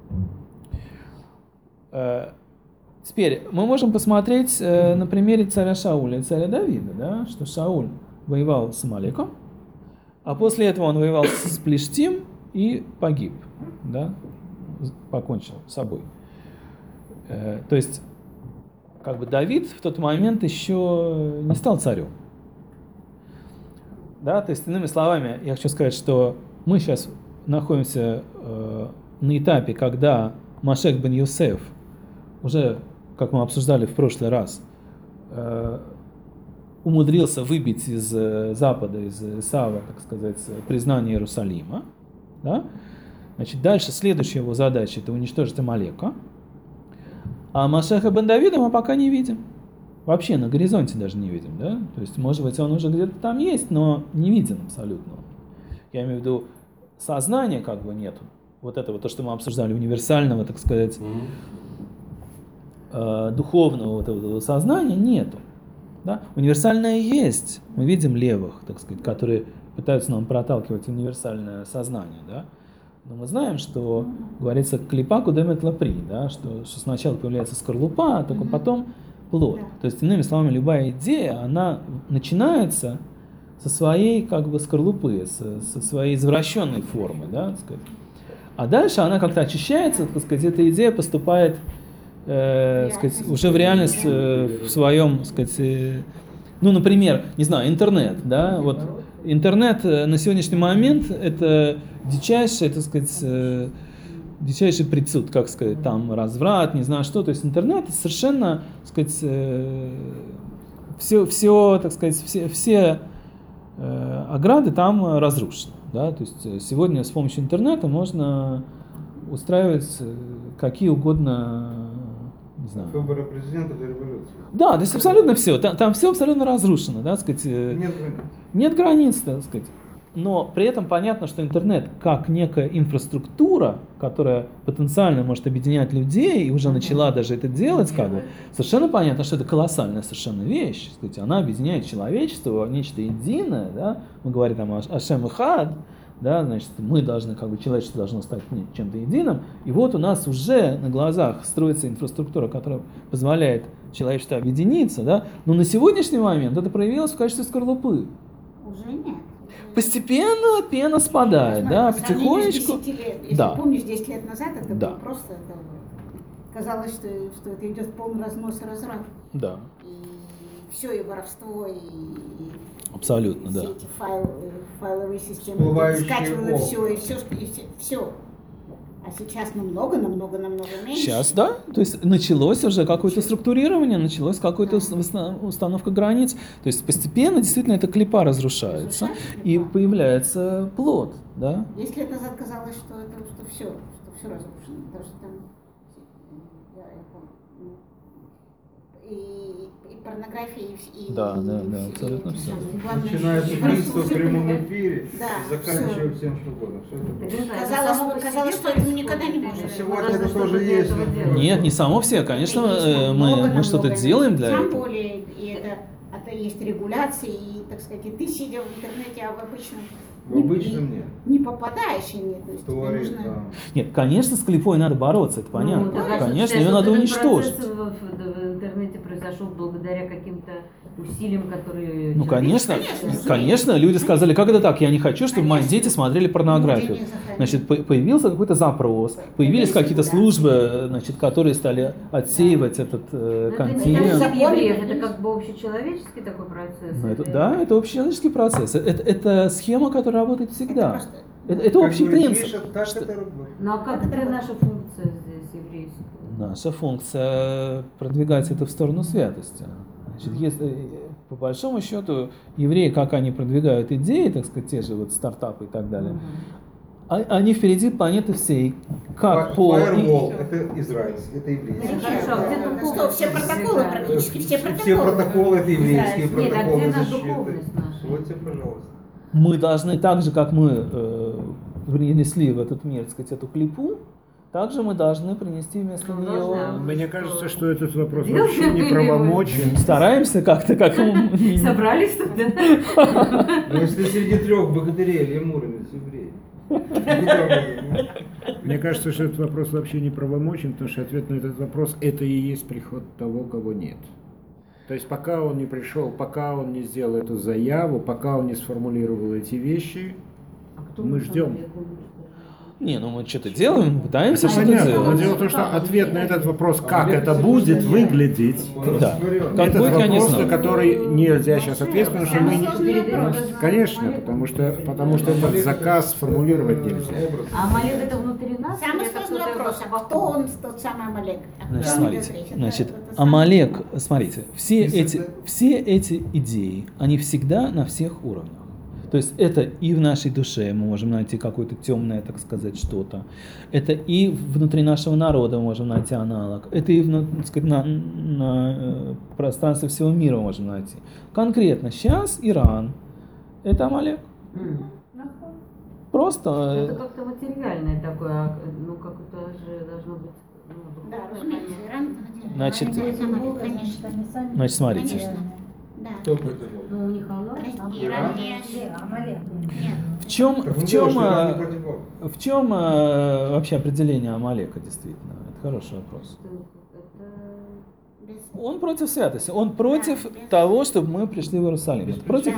Теперь мы можем посмотреть на примере царя Шауля и царя Давида, да, что Шауль воевал с Амалеком, а после этого он воевал с Плештим и погиб, да, покончил с собой. То есть, как бы Давид в тот момент еще не стал царем. Да, то есть, иными словами, я хочу сказать, что мы сейчас находимся на этапе, когда Машех бен Йосеф уже, как мы обсуждали в прошлый раз, умудрился выбить из Запада, из Исава, так сказать, признание Иерусалима. Да? Значит, дальше следующая его задача – это уничтожить Амалека. А Машеха бен Давида мы пока не видим. Вообще на горизонте даже не видим. Да? То есть, может быть, он уже где-то там есть, но не виден абсолютно. Я имею в виду, сознания как бы нету. Вот этого, то, что мы обсуждали, универсального, так сказать, духовного вот этого сознания нету. Да? Универсальное есть. Мы видим левых, так сказать, которые пытаются нам проталкивать универсальное сознание. Да? Но мы знаем, что говорится клипа кудемет лапри, да? Что сначала появляется скорлупа, а только потом плод. То есть, иными словами, любая идея, она начинается со своей как бы скорлупы, со своей извращенной формы. Да, так сказать. А дальше она как-то очищается, так сказать, эта идея поступает сказать, уже в реальность в своем, сказать, ну, например, не знаю, интернет, да, вот интернет на сегодняшний момент это дичайший, так сказать, дичайший прицуд, как сказать, там разврат, не знаю что, то есть интернет совершенно, так сказать, все, так сказать, все ограды там разрушены, да, то есть сегодня с помощью интернета можно устраивать какие угодно, не знаю. Выборы президента до революции. Да, то есть абсолютно все. Там все абсолютно разрушено, да, так сказать. Нет границ. Нет границ, так сказать. Но при этом понятно, что интернет как некая инфраструктура, которая потенциально может объединять людей, и уже начала даже это делать, как бы, совершенно понятно, что это колоссальная совершенно вещь. Так сказать, она объединяет человечество в нечто единое, да. Мы говорим там о Ашем Эхад, да, значит, мы должны, как бы, человечество должно стать чем-то единым. И вот у нас уже на глазах строится инфраструктура, которая позволяет человечеству объединиться, да. Но на сегодняшний момент это проявилось в качестве скорлупы. Уже нет. Постепенно пена спадает, да, потихонечку. Если Да. помнишь, 10 лет назад это Да. было просто, казалось, что это идет полный разнос и разрад. Да, И все, и воровство, и абсолютно, да. все эти файловые системы Всплывающие скачивали волны. все, и все. А сейчас намного меньше. Сейчас, да. То есть началось уже какое-то структурирование, началось какая-то установка границ. То есть постепенно действительно эта клипа разрушается, и появляется плод, да. 10 лет назад казалось, что все разрушено, потому что там я помню, и порнография, и Да, абсолютно все. Начиная с убийства в прямом эфире, Да, и заканчивая всем, что угодно. Все это казалось, что это никогда не было. может. Сегодня это тоже есть. Нет, не само все. Конечно, мы что-то делаем для Тем этого. более, и это есть регуляции, и, так сказать, и ты, сидя в интернете, а в обычном нет. не попадаешь и нет. То есть тебе Творит, нужно... да. Нет, конечно, с клипой надо бороться, это понятно. Конечно, ее надо уничтожить. В интернете произошел благодаря каким-то усилиям, которые... Ну, конечно, люди сказали, как это так, я не хочу, чтобы мои дети смотрели порнографию. Значит, появился какой-то запрос, появились какие-то службы, значит, которые стали отсеивать этот Это не континент. только евреев, это как бы общечеловеческий такой процесс. Ну, да, это общечеловеческий процесс. Это схема, которая работает всегда. Это общий Как говорит принцип. Миша, так это работает. Ну а как это наша функция здесь еврейская? Наша функция продвигать это в сторону святости. Значит, если, по большому счету, евреи, как они продвигают идеи, так сказать, те же вот стартапы и так далее, они впереди планеты всей. Как по... Firewall – это израильский, это еврейский. Хорошо, а где духовность? Что, все протоколы практически, все Все протоколы это еврейские, Нет, а протоколы где наша защиты. духовность наша? Вот тебе, пожалуйста. Мы должны, так же, как мы принесли в этот мир, так сказать, эту клипу, также мы должны принести вместо Ну, нее... должна. Мне кажется, что этот вопрос Дело вообще не правомочен. Стараемся как-то, как... Собрались тут, да? Но если среди 3 богатырей лемуринец еврей. Мне кажется, что этот вопрос вообще не правомочен, потому что ответ на этот вопрос – это и есть приход того, кого нет. То есть пока он не пришел, пока он не сделал эту заяву, пока он не сформулировал эти вещи, мы ждем. Не, ну мы что-то делаем, мы пытаемся Это что-то понятно, но делать. дело в том, что ответ на этот вопрос, как это будет выглядеть, Да. Как это будет, я не вопрос, на знаю. который нельзя сейчас ответить, потому что мы не... Сложный вопрос. Конечно, потому что этот заказ сформулировать нельзя. А Амалек это внутри нас? Самый или это сложный кто-то вопрос, а кто он, тот самый Амалек? Значит, Кто смотрите, он? значит, Это самый- Амалек, смотрите, все эти идеи, они всегда на всех уровнях. То есть это и в нашей душе мы можем найти какое-то темное, так сказать, что-то. Это и внутри нашего народа мы можем найти аналог. Это и так сказать, на пространстве всего мира мы можем найти. Конкретно сейчас Иран – это Амалек. Просто... Это как-то материальное такое, ну как-то же должно быть... Да, разумеется, Иран. Значит, Амалек, конечно. значит, смотрите. Конечно. Да. Кто придумал? Ну у них Аллах, Иран нет. В чем Так ну, что, Иран не против Бога. вообще определение Амалека, действительно? Это хороший вопрос. Он против святости, он против того, чтобы мы пришли в Иерусалим. Против...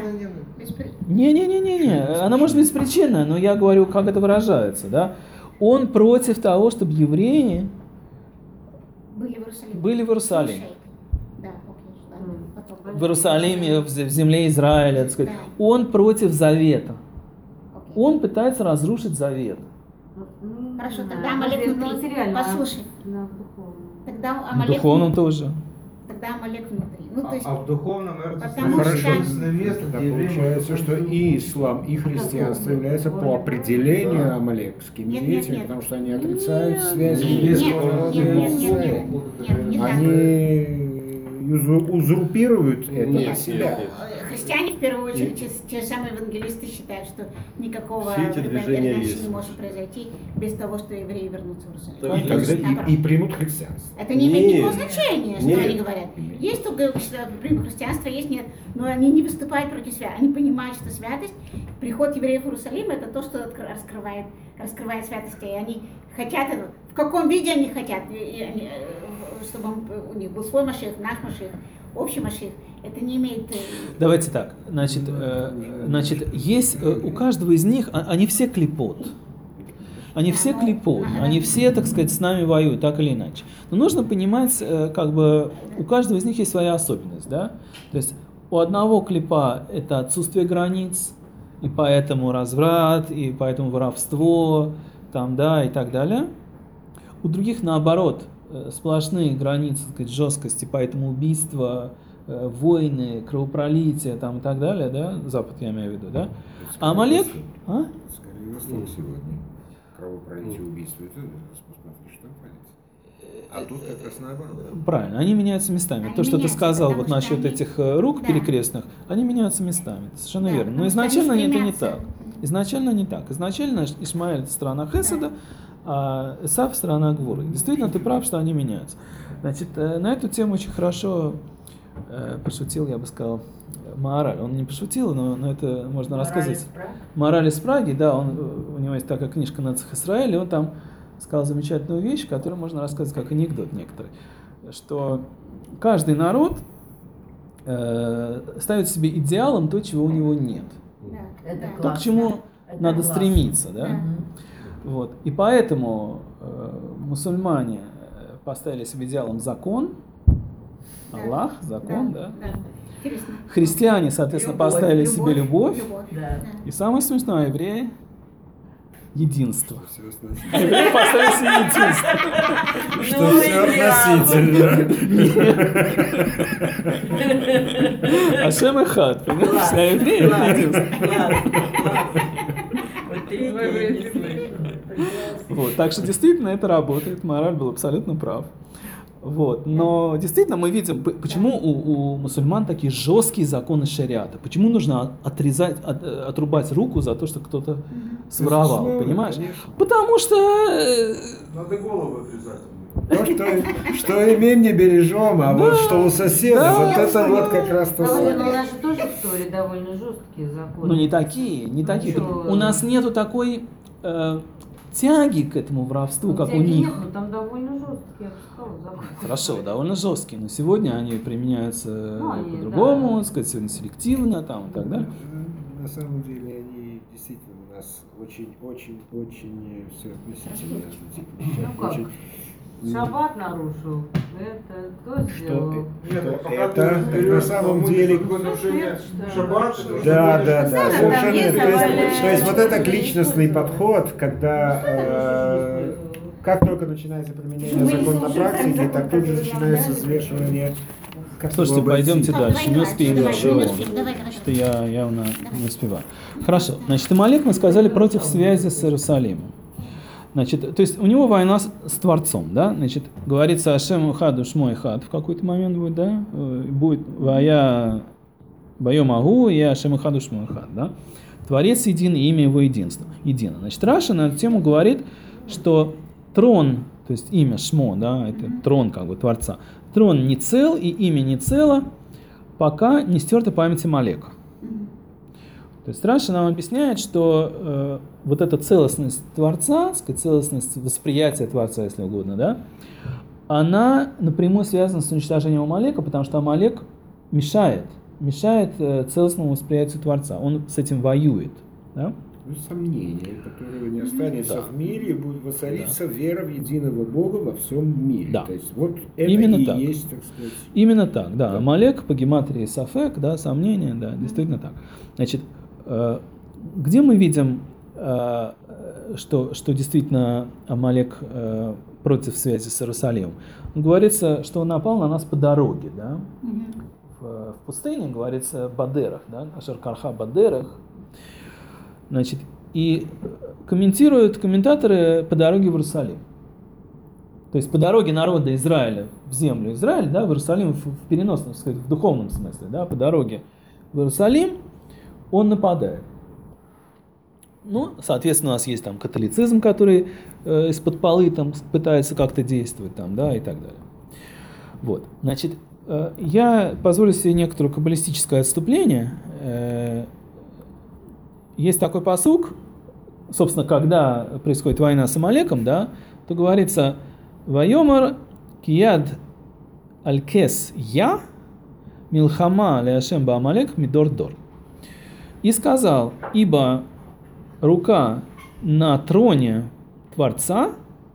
Не, она может быть беспричинная, но я говорю, как это выражается, да? Он против того, чтобы евреи Были в Иерусалиме. Да, окей. Потом. в Иерусалиме, в земле Израиля, так сказать. Он против завета. Окей. Он пытается разрушить завет. Хорошо, тогда Амалек внутри. Послушай. Тогда В Амалек духовном тоже. Тогда Амалек внутри. Ну, то есть, А в духовном Потому Хорошо, что- место, тогда где евреи получается, могут что и ислам, и христианство являются по определению амалекскими Нет, деятелями, нет. потому что они отрицают связь Нет, еврейского нет, народа нет, и нет, Израиля. не так. Они узурпируют это Нет, на себя. христиане в первую очередь, те же самые евангелисты считают, что никакого Все эти движения дальше есть. не может произойти без того, что евреи вернутся в Иерусалим. Да, И тогда Наоборот. и примут христианство. Это не имеет никакого Нет. значения, что Нет. они говорят. Есть тут христианство, есть нет, но они не выступают против святости. Они понимают, что святость, приход евреев в Иерусалим, это то, что раскрывает святости. И они хотят этого. В каком виде они хотят, чтобы у них был свой Машиах, наш Машиах, общий Машиах. Это не имеет... Давайте так. Значит, есть у каждого из них, они все клипот. Они все клипот, они все, так сказать, с нами воюют, так или иначе. Но нужно понимать, как бы, у каждого из них есть своя особенность, да? То есть у одного клипа это отсутствие границ, и поэтому разврат, и поэтому воровство, там, да, и так далее. У других наоборот, сплошные границы, так сказать, жесткости, поэтому убийства, войны, кровопролитие там, и так далее, да, Запад я имею в виду, да. А Амалек... А? Скорее Восток сегодня. Кровопролитие, убийство. Это посмотри, что творится. А тут как раз наоборот. Правильно, они меняются местами. Они То, что ты меняются, сказал потому вот что насчет они- этих рук Да. перекрестных, они меняются местами. Это совершенно Да, верно. Но потому что они изначально это не стремятся. так. Изначально не так. Изначально Ишмаэль — страна Хеседа, а Исав — страна Гвуры. Действительно, ты прав, что они меняются. Значит, на эту тему очень хорошо пошутил, я бы сказал, Маораль. Он не пошутил, но это можно рассказать. Маораль из Праги, да, у него есть такая книжка «Нецах Исраэль», и он там сказал замечательную вещь, которую можно рассказать как анекдот некоторый, что каждый народ ставит себе идеалом то, чего у него нет. Да, Это да. То, к классно. чему Это надо классно. стремиться, да? Да. Вот. И поэтому мусульмане поставили себе идеалом закон, Да. Аллах, закон, да. Интересно. Христиане, соответственно, Любовь, поставили себе любовь. Да. И самое смешное, евреи — единство. Все А евреи поставили себе единство. Что все относительно. Ашем эхад, понимаешь? А евреи — единство. Вот, так что действительно это работает, Маораль был абсолютно прав. Вот. Но действительно мы видим, почему у мусульман такие жесткие законы шариата. Почему нужно отрубать руку за то, что кто-то своровал, Безусловно, понимаешь? конечно. Потому что Надо голову отрезать. То, что имеем, не бережем, а вот что у соседа, Да. вот это вот как раз то Но самое. у нас же тоже в Торе довольно жесткие законы. ну не такие. Ничего. У нас нету такой тяги к этому воровству, как у Тяги них. нет, но там довольно жесткие, я бы сказала, законы. Хорошо, довольно жесткие, но сегодня они применяются Ну, они, по-другому, да. так сказать, сегодня селективно там, и так далее. На самом деле они действительно у нас очень все относительно. Ну как? Очень- Шаббат нарушил, это кто Что сделал? Нет, пока это ты разберешь, на самом что деле- какое нарушение Да. шаббата, Да, что да, будешь- да, Да, совершенно там есть верно. заваленные- То есть вот это личностный подход, когда как только начинается применение закона на практике, так тут же начинается взвешивание. как Слушайте, его обойти. пойдемте Так, дальше, не давай, успеем давай, дальше. не Вот. успеем, давай, давай. Что я явно не успеваю. Хорошо, значит, Амалек, мы сказали, против связи с Иерусалимом. Значит, то есть у него война с Творцом, да? Значит, говорится Ашем хаду шмой хад в какой-то момент будет, да? Будет вая боем агу и Ашем хаду шмой хад, да? Творец един, и имя его едино. Значит, Раша на эту тему говорит, что трон, то есть имя Шмо, да, это трон как бы Творца, трон не цел и имя не цело, пока не стерта память Амалека. То есть Раша нам объясняет, что вот эта целостность Творца, сказать, целостность восприятия Творца, если угодно, да, она напрямую связана с уничтожением Амалека, потому что Амалек мешает целостному восприятию Творца. Он с этим воюет. Да? Ну, сомнения, которого не останется Да. в мире, будет воцариться вера в единого Бога во всем мире. Да. То есть вот это Именно и так. есть, так сказать. Именно так, да. Амалек по гематрии Сафек, да, сомнения, да, действительно так. Значит, где мы видим, что действительно Амалек против связи с Иерусалимом? Говорится, что он напал на нас по дороге, да. В пустыне говорится Бадерах, да, Ашер Карха Бадерах. Значит, и комментируют комментаторы по дороге в Иерусалим. То есть по дороге народа Израиля в землю Израиль, да, в Иерусалим в переносном, так сказать, в духовном смысле, да, по дороге в Иерусалим он нападает. Ну, соответственно, у нас есть там католицизм, который из-под полы там пытается как-то действовать, там, да, и так далее. Вот, значит, я позволю себе некоторое каббалистическое отступление. Есть такой пасук, собственно, когда происходит война с Амалеком, да, то говорится «Вайомар кияд аль-кес я милхама ляшем ба Амалек мидор-дор». И сказал, ибо рука на троне Творца,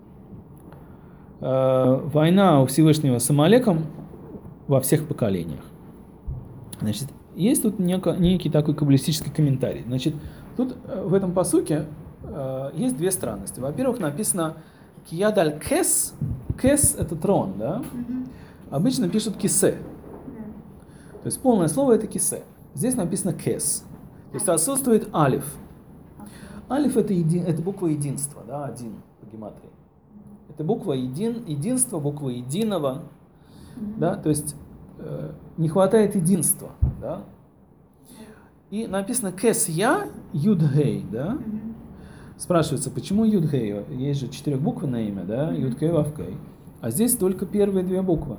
война у Всевышнего с Амалеком во всех поколениях. Значит, есть тут некий такой каббалистический комментарий. Значит, тут в этом пасуке есть две странности. Во-первых, написано Киядаль кес, кес это трон, да? Обычно пишут кисе. То есть полное слово это кисе. Здесь написано кес. То есть отсутствует алиф. Алиф это буква единства, да, один по гематрии. Это буква единства, буква единого, да, то есть не хватает единства, да. И написано кес я юдгей, да. Спрашивается, почему юдгей? Есть же 4-буквенное имя, да, юдгей вавкей. А здесь только первые 2 буквы.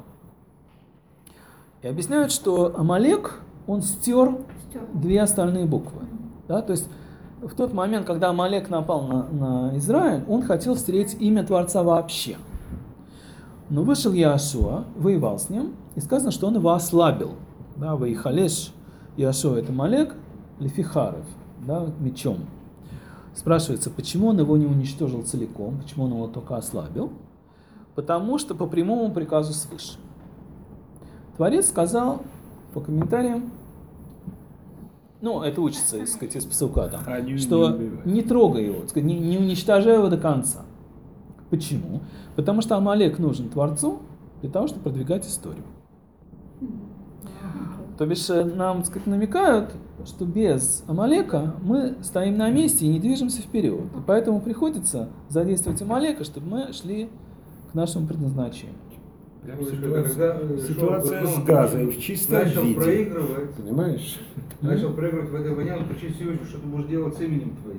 И объясняют, что Амалек, он стер 2 остальные буквы. Да? То есть в тот момент, когда Амалек напал на Израиль, он хотел стереть имя Творца вообще. Но вышел Иошуа, воевал с ним, и сказано, что он его ослабил. Да? Ваихалеш Иошуа это Амалек, лефихарев, да, мечом. Спрашивается, почему он его не уничтожил целиком, почему он его только ослабил? Потому что по прямому приказу свыше. Творец сказал по комментариям, это учится, так сказать, из псалка там, что не трогай его, так сказать, не уничтожай его до конца. Почему? Потому что Амалек нужен Творцу для того, чтобы продвигать историю. То бишь нам, так сказать, намекают, что без Амалека мы стоим на месте и не движемся вперед. И поэтому приходится задействовать Амалека, чтобы мы шли к нашему предназначению. Ситуация с Газой в чистом начал виде. проигрывать, Понимаешь? начал проигрывать в этой войне, он включил Всевышнему, что ты будешь делать с именем твоим.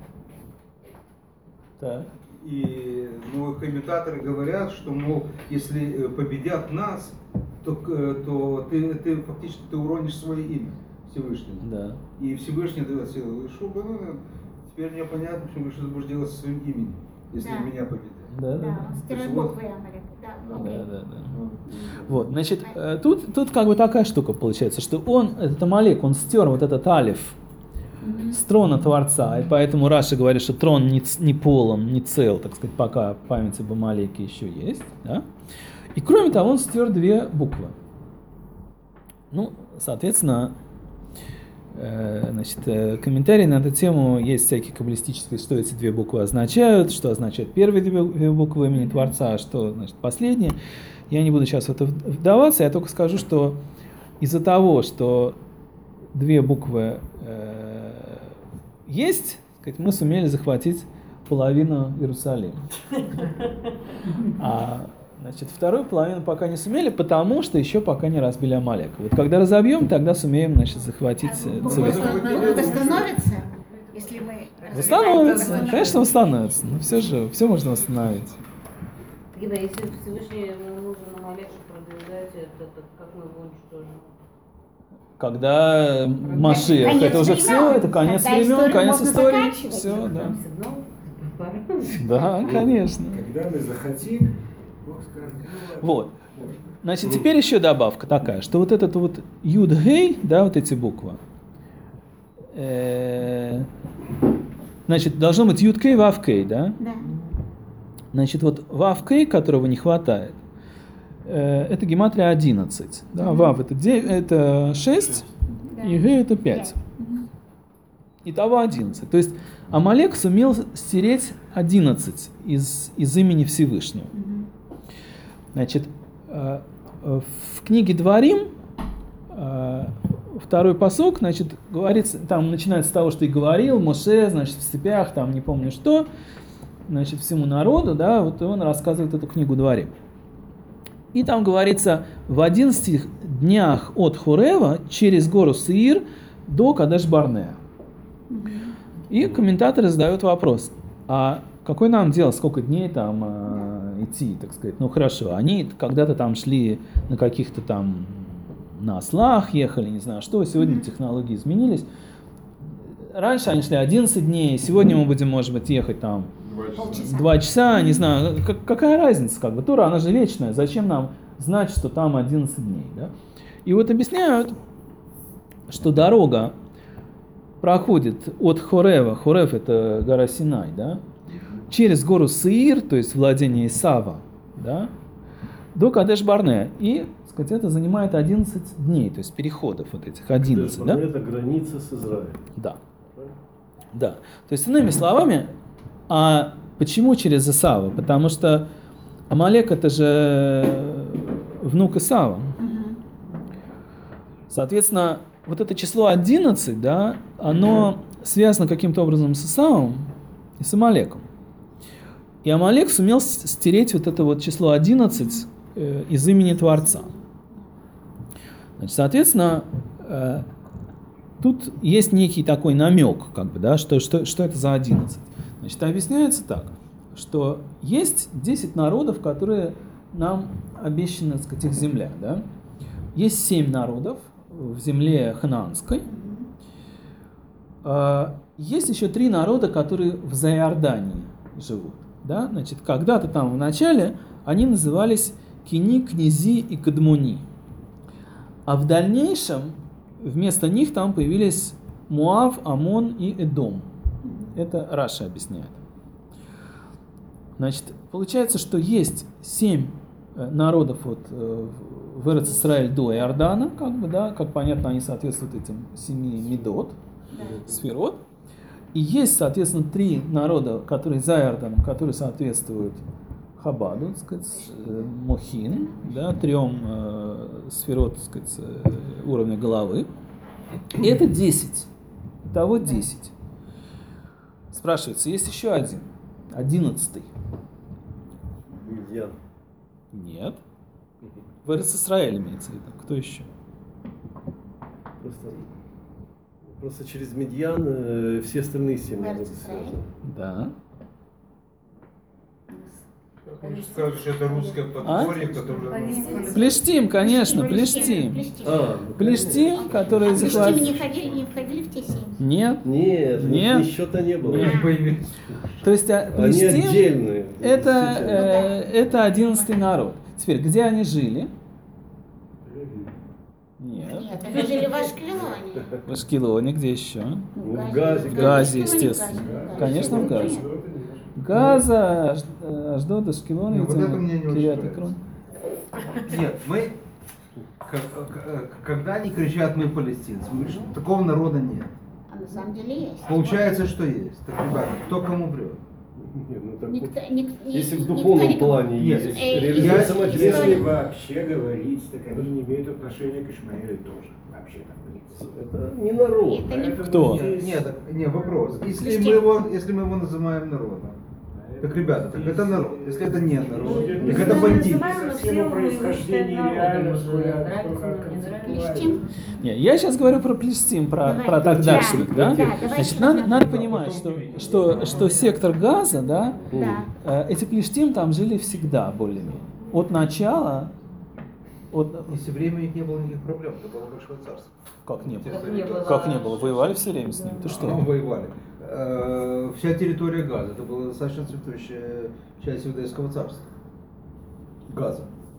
Так. И комментаторы говорят, что, мол, если победят нас, то ты фактически уронишь свое имя Всевышнему. Да. И Всевышний дает силу. Теперь мне понятно, что ты будешь делать со своим именем, если меня победят. Да. Стирать буквы Амалека. Да. Вот, значит, тут как бы такая штука получается, что этот Амалек, он стер вот этот алиф с трона Творца, и поэтому Раши говорит, что трон не полон, не цел, так сказать, пока память об Амалеке еще есть, да? И кроме того, он стер 2 буквы. Соответственно, комментарии на эту тему есть всякие каббалистические, что эти 2 буквы означают, что означают первые 2 буквы имени Творца, а что значит последние. Я не буду сейчас в это вдаваться, я только скажу, что из-за того, что 2 буквы есть, мы сумели захватить половину Иерусалима. А вторую половину пока не сумели, потому что еще пока не разбили Амалека. Вот когда разобьем, тогда сумеем, захватить целиком. Восстановится, если мы... Восстановится, конечно, восстановится. Но все можно восстановить. Гена, если Всевышний нужен Амалек, чтобы продвигать это, как мы его уничтожим? Когда Машиах, это уже все, это конец времен, конец истории. Все, да. Да, конечно. Когда мы захотим, Бог скажет. Вот. Значит, теперь еще добавка такая, что вот этот вот Юд-Гей, да, вот эти буквы, значит, должно быть Юд-Кей, Вав-Кей, да? Да. Значит, вот Вав-Кей, которого не хватает, это гематрия 11. Да? Вав это 6, и Гей это 5. Итого 11. То есть Амалек сумел стереть 11 из имени Всевышнего. Значит, в книге Дворим, 2-й пасук, значит, говорится, там начинается с того, что и говорил Моше, значит, в степях, там не помню что, значит, всему народу, да, вот он рассказывает эту книгу Дворим. И там говорится, в 11 днях от Хорева через гору Сеир до Кадеш-Барнеа. И комментаторы задают вопрос, а какое нам дело, сколько дней там идти, так сказать? Ну хорошо, они когда-то там шли на каких-то там, на ослах ехали, не знаю что, сегодня технологии изменились. Раньше они шли 11 дней, сегодня мы будем, может быть, ехать там 2 часа, не знаю, какая разница, как бы, Тора, она же вечная, зачем нам знать, что там 11 дней, да? И вот объясняют, что дорога проходит от Хорева, Хорев это гора Синай, да, через гору Сеир, то есть владение Исава, да, до Кадеш-Барнеа. И, так сказать, это занимает 11 дней, то есть переходов вот этих 11, да? Это граница с Израилем. Да. Да. То есть, иными словами, Почему через Исава? Потому что Амалек это же внук Исава. Соответственно, вот это число 11, да, оно связано каким-то образом с Исавом и с Амалеком. И Амалек сумел стереть вот это вот число 11 из имени Творца. Значит, соответственно, тут есть некий такой намек, как бы, да, что это за 11. Значит, объясняется так, что есть 10 народов, которые нам обещаны, так сказать, их земля. Да? Есть 7 народов в земле ханаанской. Есть еще 3 народа, которые в Заиордании живут. Да? Значит, когда-то там в начале они назывались Кини, Книзи и Кадмуни. А в дальнейшем вместо них там появились Муав, Амон и Эдом. Это Раша объясняет. Значит, получается, что есть 7 народов вот, в Эрец-Исраэль до Иордана, как бы, да, как понятно, они соответствуют этим 7 медот, сферот. И есть, соответственно, 3 народа, которые за Иорданом, которые соответствуют Хабаду, так сказать, Мохин, да, 3 сферот, так сказать, уровня головы. И это 10. Итого 10. Спрашивается, есть еще один, 11-й. Медьян. Нет. В Эрец-Исраэль имеется в виду. Кто еще? Просто через Медьян все остальные 7 народов связаны. Да. Он скажет, что это русское подворье, которое... Плештим, конечно, Плештим. Плештим, которые Плештим захватили... не входили в те 7. Нет. Нет, Нет. ни счета не было. Нет. Появились. То есть Они Плештим отдельные. это 11-й народ. Теперь, где они жили? Нет. Нет, они жили в Ашкелоне. В Ашкелоне, где еще? В Газе. В Газе, естественно. Конечно, в Газе. Газа, Ашдод, Ашкелон, Вот это меня не очень Кириат нравится. Икрон. Нет, мы... Когда они кричат «мы палестинцы», мы говорим, что такого народа нет. А на самом деле есть. Получается, что есть. Так, ребята, кто кому врет? Нет, ну так Никто, вот, если в никто духовном никому- плане Нет, есть я- реализация я- материала. Если вообще говорить, так они не имеют отношения к Ишмаэлю тоже. Вообще-то, в принципе. Это не народ. Это не- Кто? Нет, вопрос. Если Плештим. мы его называем народом, так, ребята, так это народ. Если это не народ, Ну, так это бандит. Его происхождение реально Плештим. Не, я сейчас говорю про Плештим, про Давай. тогдашних, да? Да, давай. Значит, надо понимать, что сектор Газа, да, Да. эти Плештим там жили всегда более-менее. От начала, И все время у них не было никаких проблем, это было большое царство. как не было? Как не было. Как не было? Воевали все время с ним. Ты что? Воевали. Вся территория Газа, это была достаточно цветущая часть иудейского царства. Газа.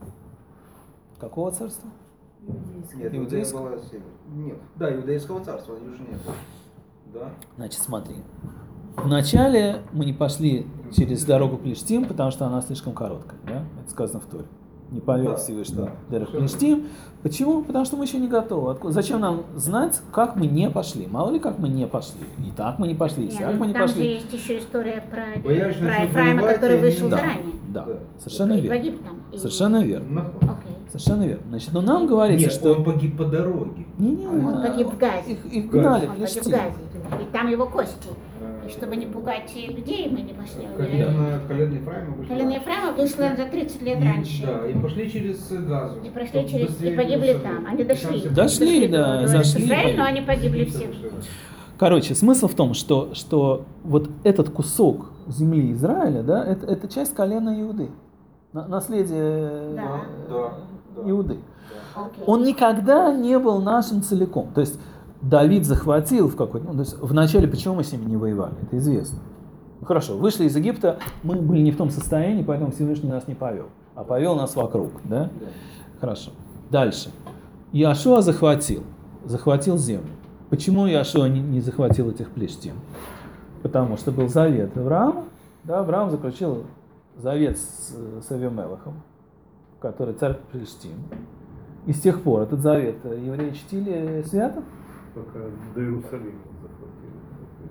Какого царства? Нет, Иудейского? Иудея была север. Нет. Да, иудейского царства, южнее. Да. Значит, смотри. Вначале мы не пошли через дорогу Плештим, потому что она слишком короткая, да? Это сказано в Торе. Не повел Да, Всевышний да. дорогу Плештим. Почему? Потому что мы еще не готовы. Зачем нам знать, как мы не пошли? Мало ли, как мы не пошли. И так мы не пошли, и Нет, сяк мы не там же пошли. есть еще история про Боялись, что Ефраима, воевать, который и вышел Да, заранее. да, Да. совершенно И верно. погиб там. И- Совершенно верно. Нахуй. Окей. Совершенно верно. Значит, но нам говорится, Нет, что... он погиб по дороге. Не-не, Он погиб в Газе. Их гнали Он погиб в Плештим. Газе. И там его кости. И чтобы не пугать людей, мы не пошли. Колено Ефраима вышли. Колено Ефраима вышло за 30 лет раньше. Да, и пошли через Газу. И прошли Чтобы через... быстрее И погибли вернуться. там. Они И там дошли. все- Дошли, да, до зашли, Израиля, но погибли. они погибли все. Короче, смысл в том, что вот этот кусок земли Израиля, да, это часть колена Иуды. Наследие Да. Да. Иуды. Окей. Он никогда не был нашим целиком. То есть Давид захватил в какой-то... то есть вначале почему мы с ними не воевали? Это известно. Ну, хорошо, вышли из Египта, мы были не в том состоянии, поэтому Всевышний нас не повел, а повел нас вокруг, да? Хорошо. Дальше. Иошуа захватил землю. Почему Иошуа не захватил этих Плештим? Потому что был завет Авраама, да, Авраам заключил завет с Авимелехом, который царь Плештим. И с тех пор этот завет евреи чтили свято? Пока до Иерусалима захватили.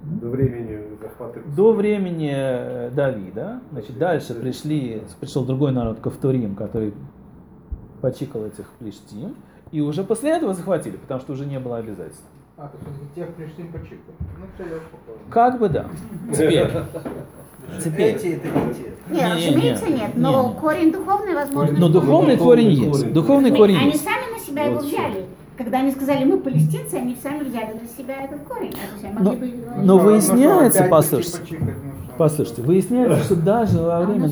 До времени захвата. До времени Давида. Значит, дальше пришел другой народ Кавторим, который почикал этих плештим. И уже после этого захватили, потому что уже не было обязательств. А, то есть тех пришли почикать. Ну, все, я успокоен. Как бы да. Теперь. Эти это не те. Нет, разумеется, нет. Но корень духовный, возможно. Но духовный корень есть. Духовный корень Они есть. сами на себя его взяли. Когда они сказали, мы палестинцы, они сами взяли на себя этот корень. А то есть они могли бы говорить, Но выясняется, опять послушайте, почикать, ну, что? послушайте, выясняется, что даже во время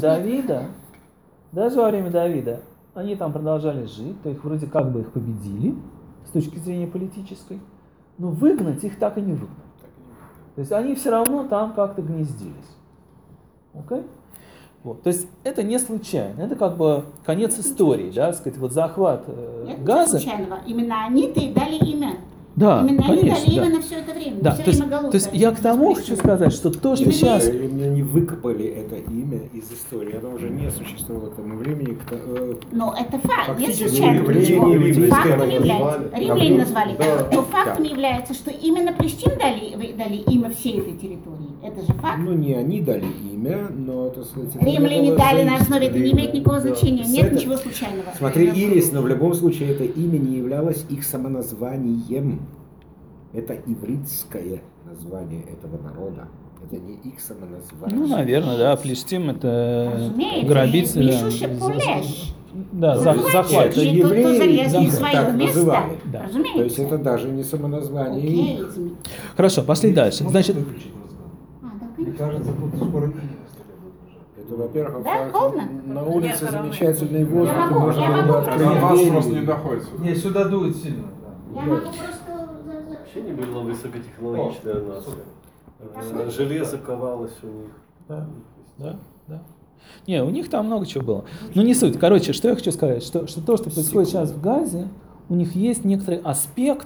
Давида, они там продолжали жить, то их вроде как бы их победили с точки зрения политической, но выгнать их так и не выгнали. То есть они все равно там как-то гнездились. Окей? Вот. То есть это не случайно, это как бы конец истории, да, сказать, вот захват нет ничего Газы. случайного. Именно они-то и дали имя. Да, Именно они конечно, дали да. имя на все это время. Да, все то есть, время то есть я к тому хочу сказать, что то, что Именно сейчас... Именно они выкопали это имя из истории. Оно уже не существовало к тому времени. Но это факт, не Фактически случайно. евреи Почему? еврейское Фактом назвали. является. Римляне назвали. Да. Но фактом Да. является, что именно плештим дали имя всей этой территории. Это же факт. Ну, не они дали имя, но, так сказать... это Римляне было дали на заимствовано. основе, это не имеет никакого значения. Нет Это- ничего случайного. Смотри, Ирис, но в любом случае это имя не являлось их самоназванием. Это ивритское название этого народа. Это не их самоназвание. Ну, наверное, да, Плештим это Разумеется, грабители. Мишуша Пулеш. Да, Захватчик. захват. Это И тот, кто евреи залез не их свое так место. называли. Да. Разумеется. То есть это даже не самоназвание Окей, их. Хорошо, пошли дальше. Значит, да, Мне конечно. кажется, тут скоро не будет. Это, во-первых, Да, холодно? на улице замечательный воздух, Я могу, можно я было могу. открыть До нас двери. просто не доходит сюда. Не, сюда дует сильно. Да. Я могу просто... Вообще не была высокотехнологичная нация. Железо ковалось у них. да, да, да. Не, у них там много чего было. Но не суть. Короче, что я хочу сказать, что то, что происходит сейчас в Газе, у них есть некоторый аспект,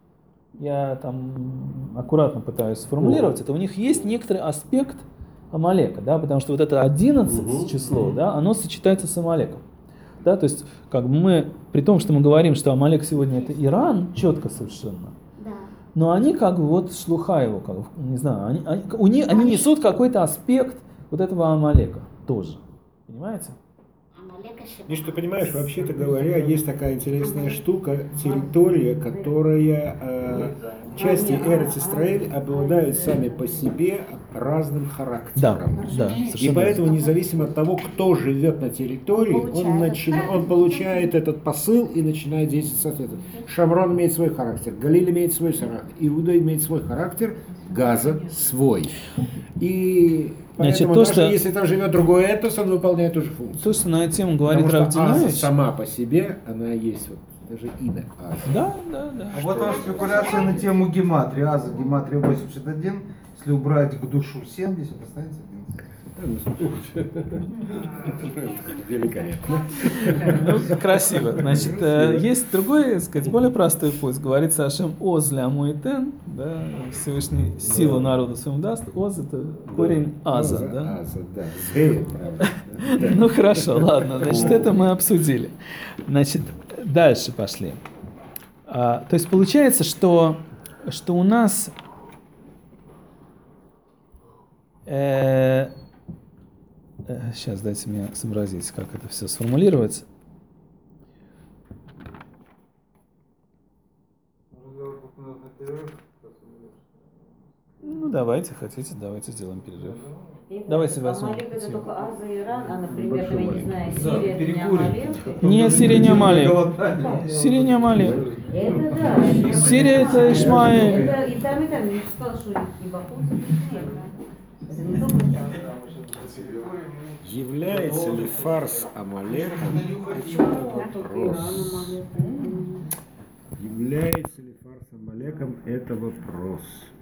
я там аккуратно пытаюсь сформулировать это, у них есть некоторый аспект Амалека, да, потому что вот это 11 число, да, оно сочетается с Амалеком. Да, то есть, как бы мы, при том, что мы говорим, что Амалек сегодня это Иран, четко совершенно, Да. но они как бы вот шлуха его, как бы, не знаю, они несут какой-то аспект вот этого Амалека тоже. Понимаете? Амалек ошибка. И что понимаешь, вообще-то говоря, есть такая интересная штука, территория, которая части Эрец-Исраэль обладают сами по себе разным Да, характером. да, И совершенно поэтому, верно. независимо от того, кто живет на территории, он получает этот посыл и начинает действовать соответственно. Шамрон имеет свой характер, Галиль имеет свой характер, Иуда имеет свой характер, Газа свой. И Значит, поэтому то, даже что- если там живет другой этнос, он выполняет ту же функцию. То, что на эту тему говорит Потому что Аза Равдинович. сама по себе, она есть, вот, даже имя Аза. Да, да, да. А вот вам спекуляция на тему гематрии. Аза, гематрия 81. Если убрать к душу 70, останется 11. Великолепно. Ну, красиво. Значит, есть другой, так сказать, более простой путь. Говорится Ашем Оз ля Муитен, да, Всевышний силу народу своему даст. Оз это корень Аза, да. Аза, да. Зверь, правда. Да. Ну хорошо, ладно, значит, это мы обсудили. Значит, дальше пошли. То есть получается, что у нас сейчас дайте мне сообразить, как это все сформулировать. Ну давайте, хотите, давайте сделаем перерыв. Давайте возьмем. Амалек это только Аза и Иран, а, например, там, я не знаю, Сирия это не перекурим. Амалек. Не, Сирия не Амалек. Голодание. Сирия не Амалек. Это да. Сирия это Ишмаэль. Это и там, я не сказал, что и бахутся. Это не только там. Является ли фарс Амалеком? Это вопрос. Является ли фарс Амалеком? Это вопрос.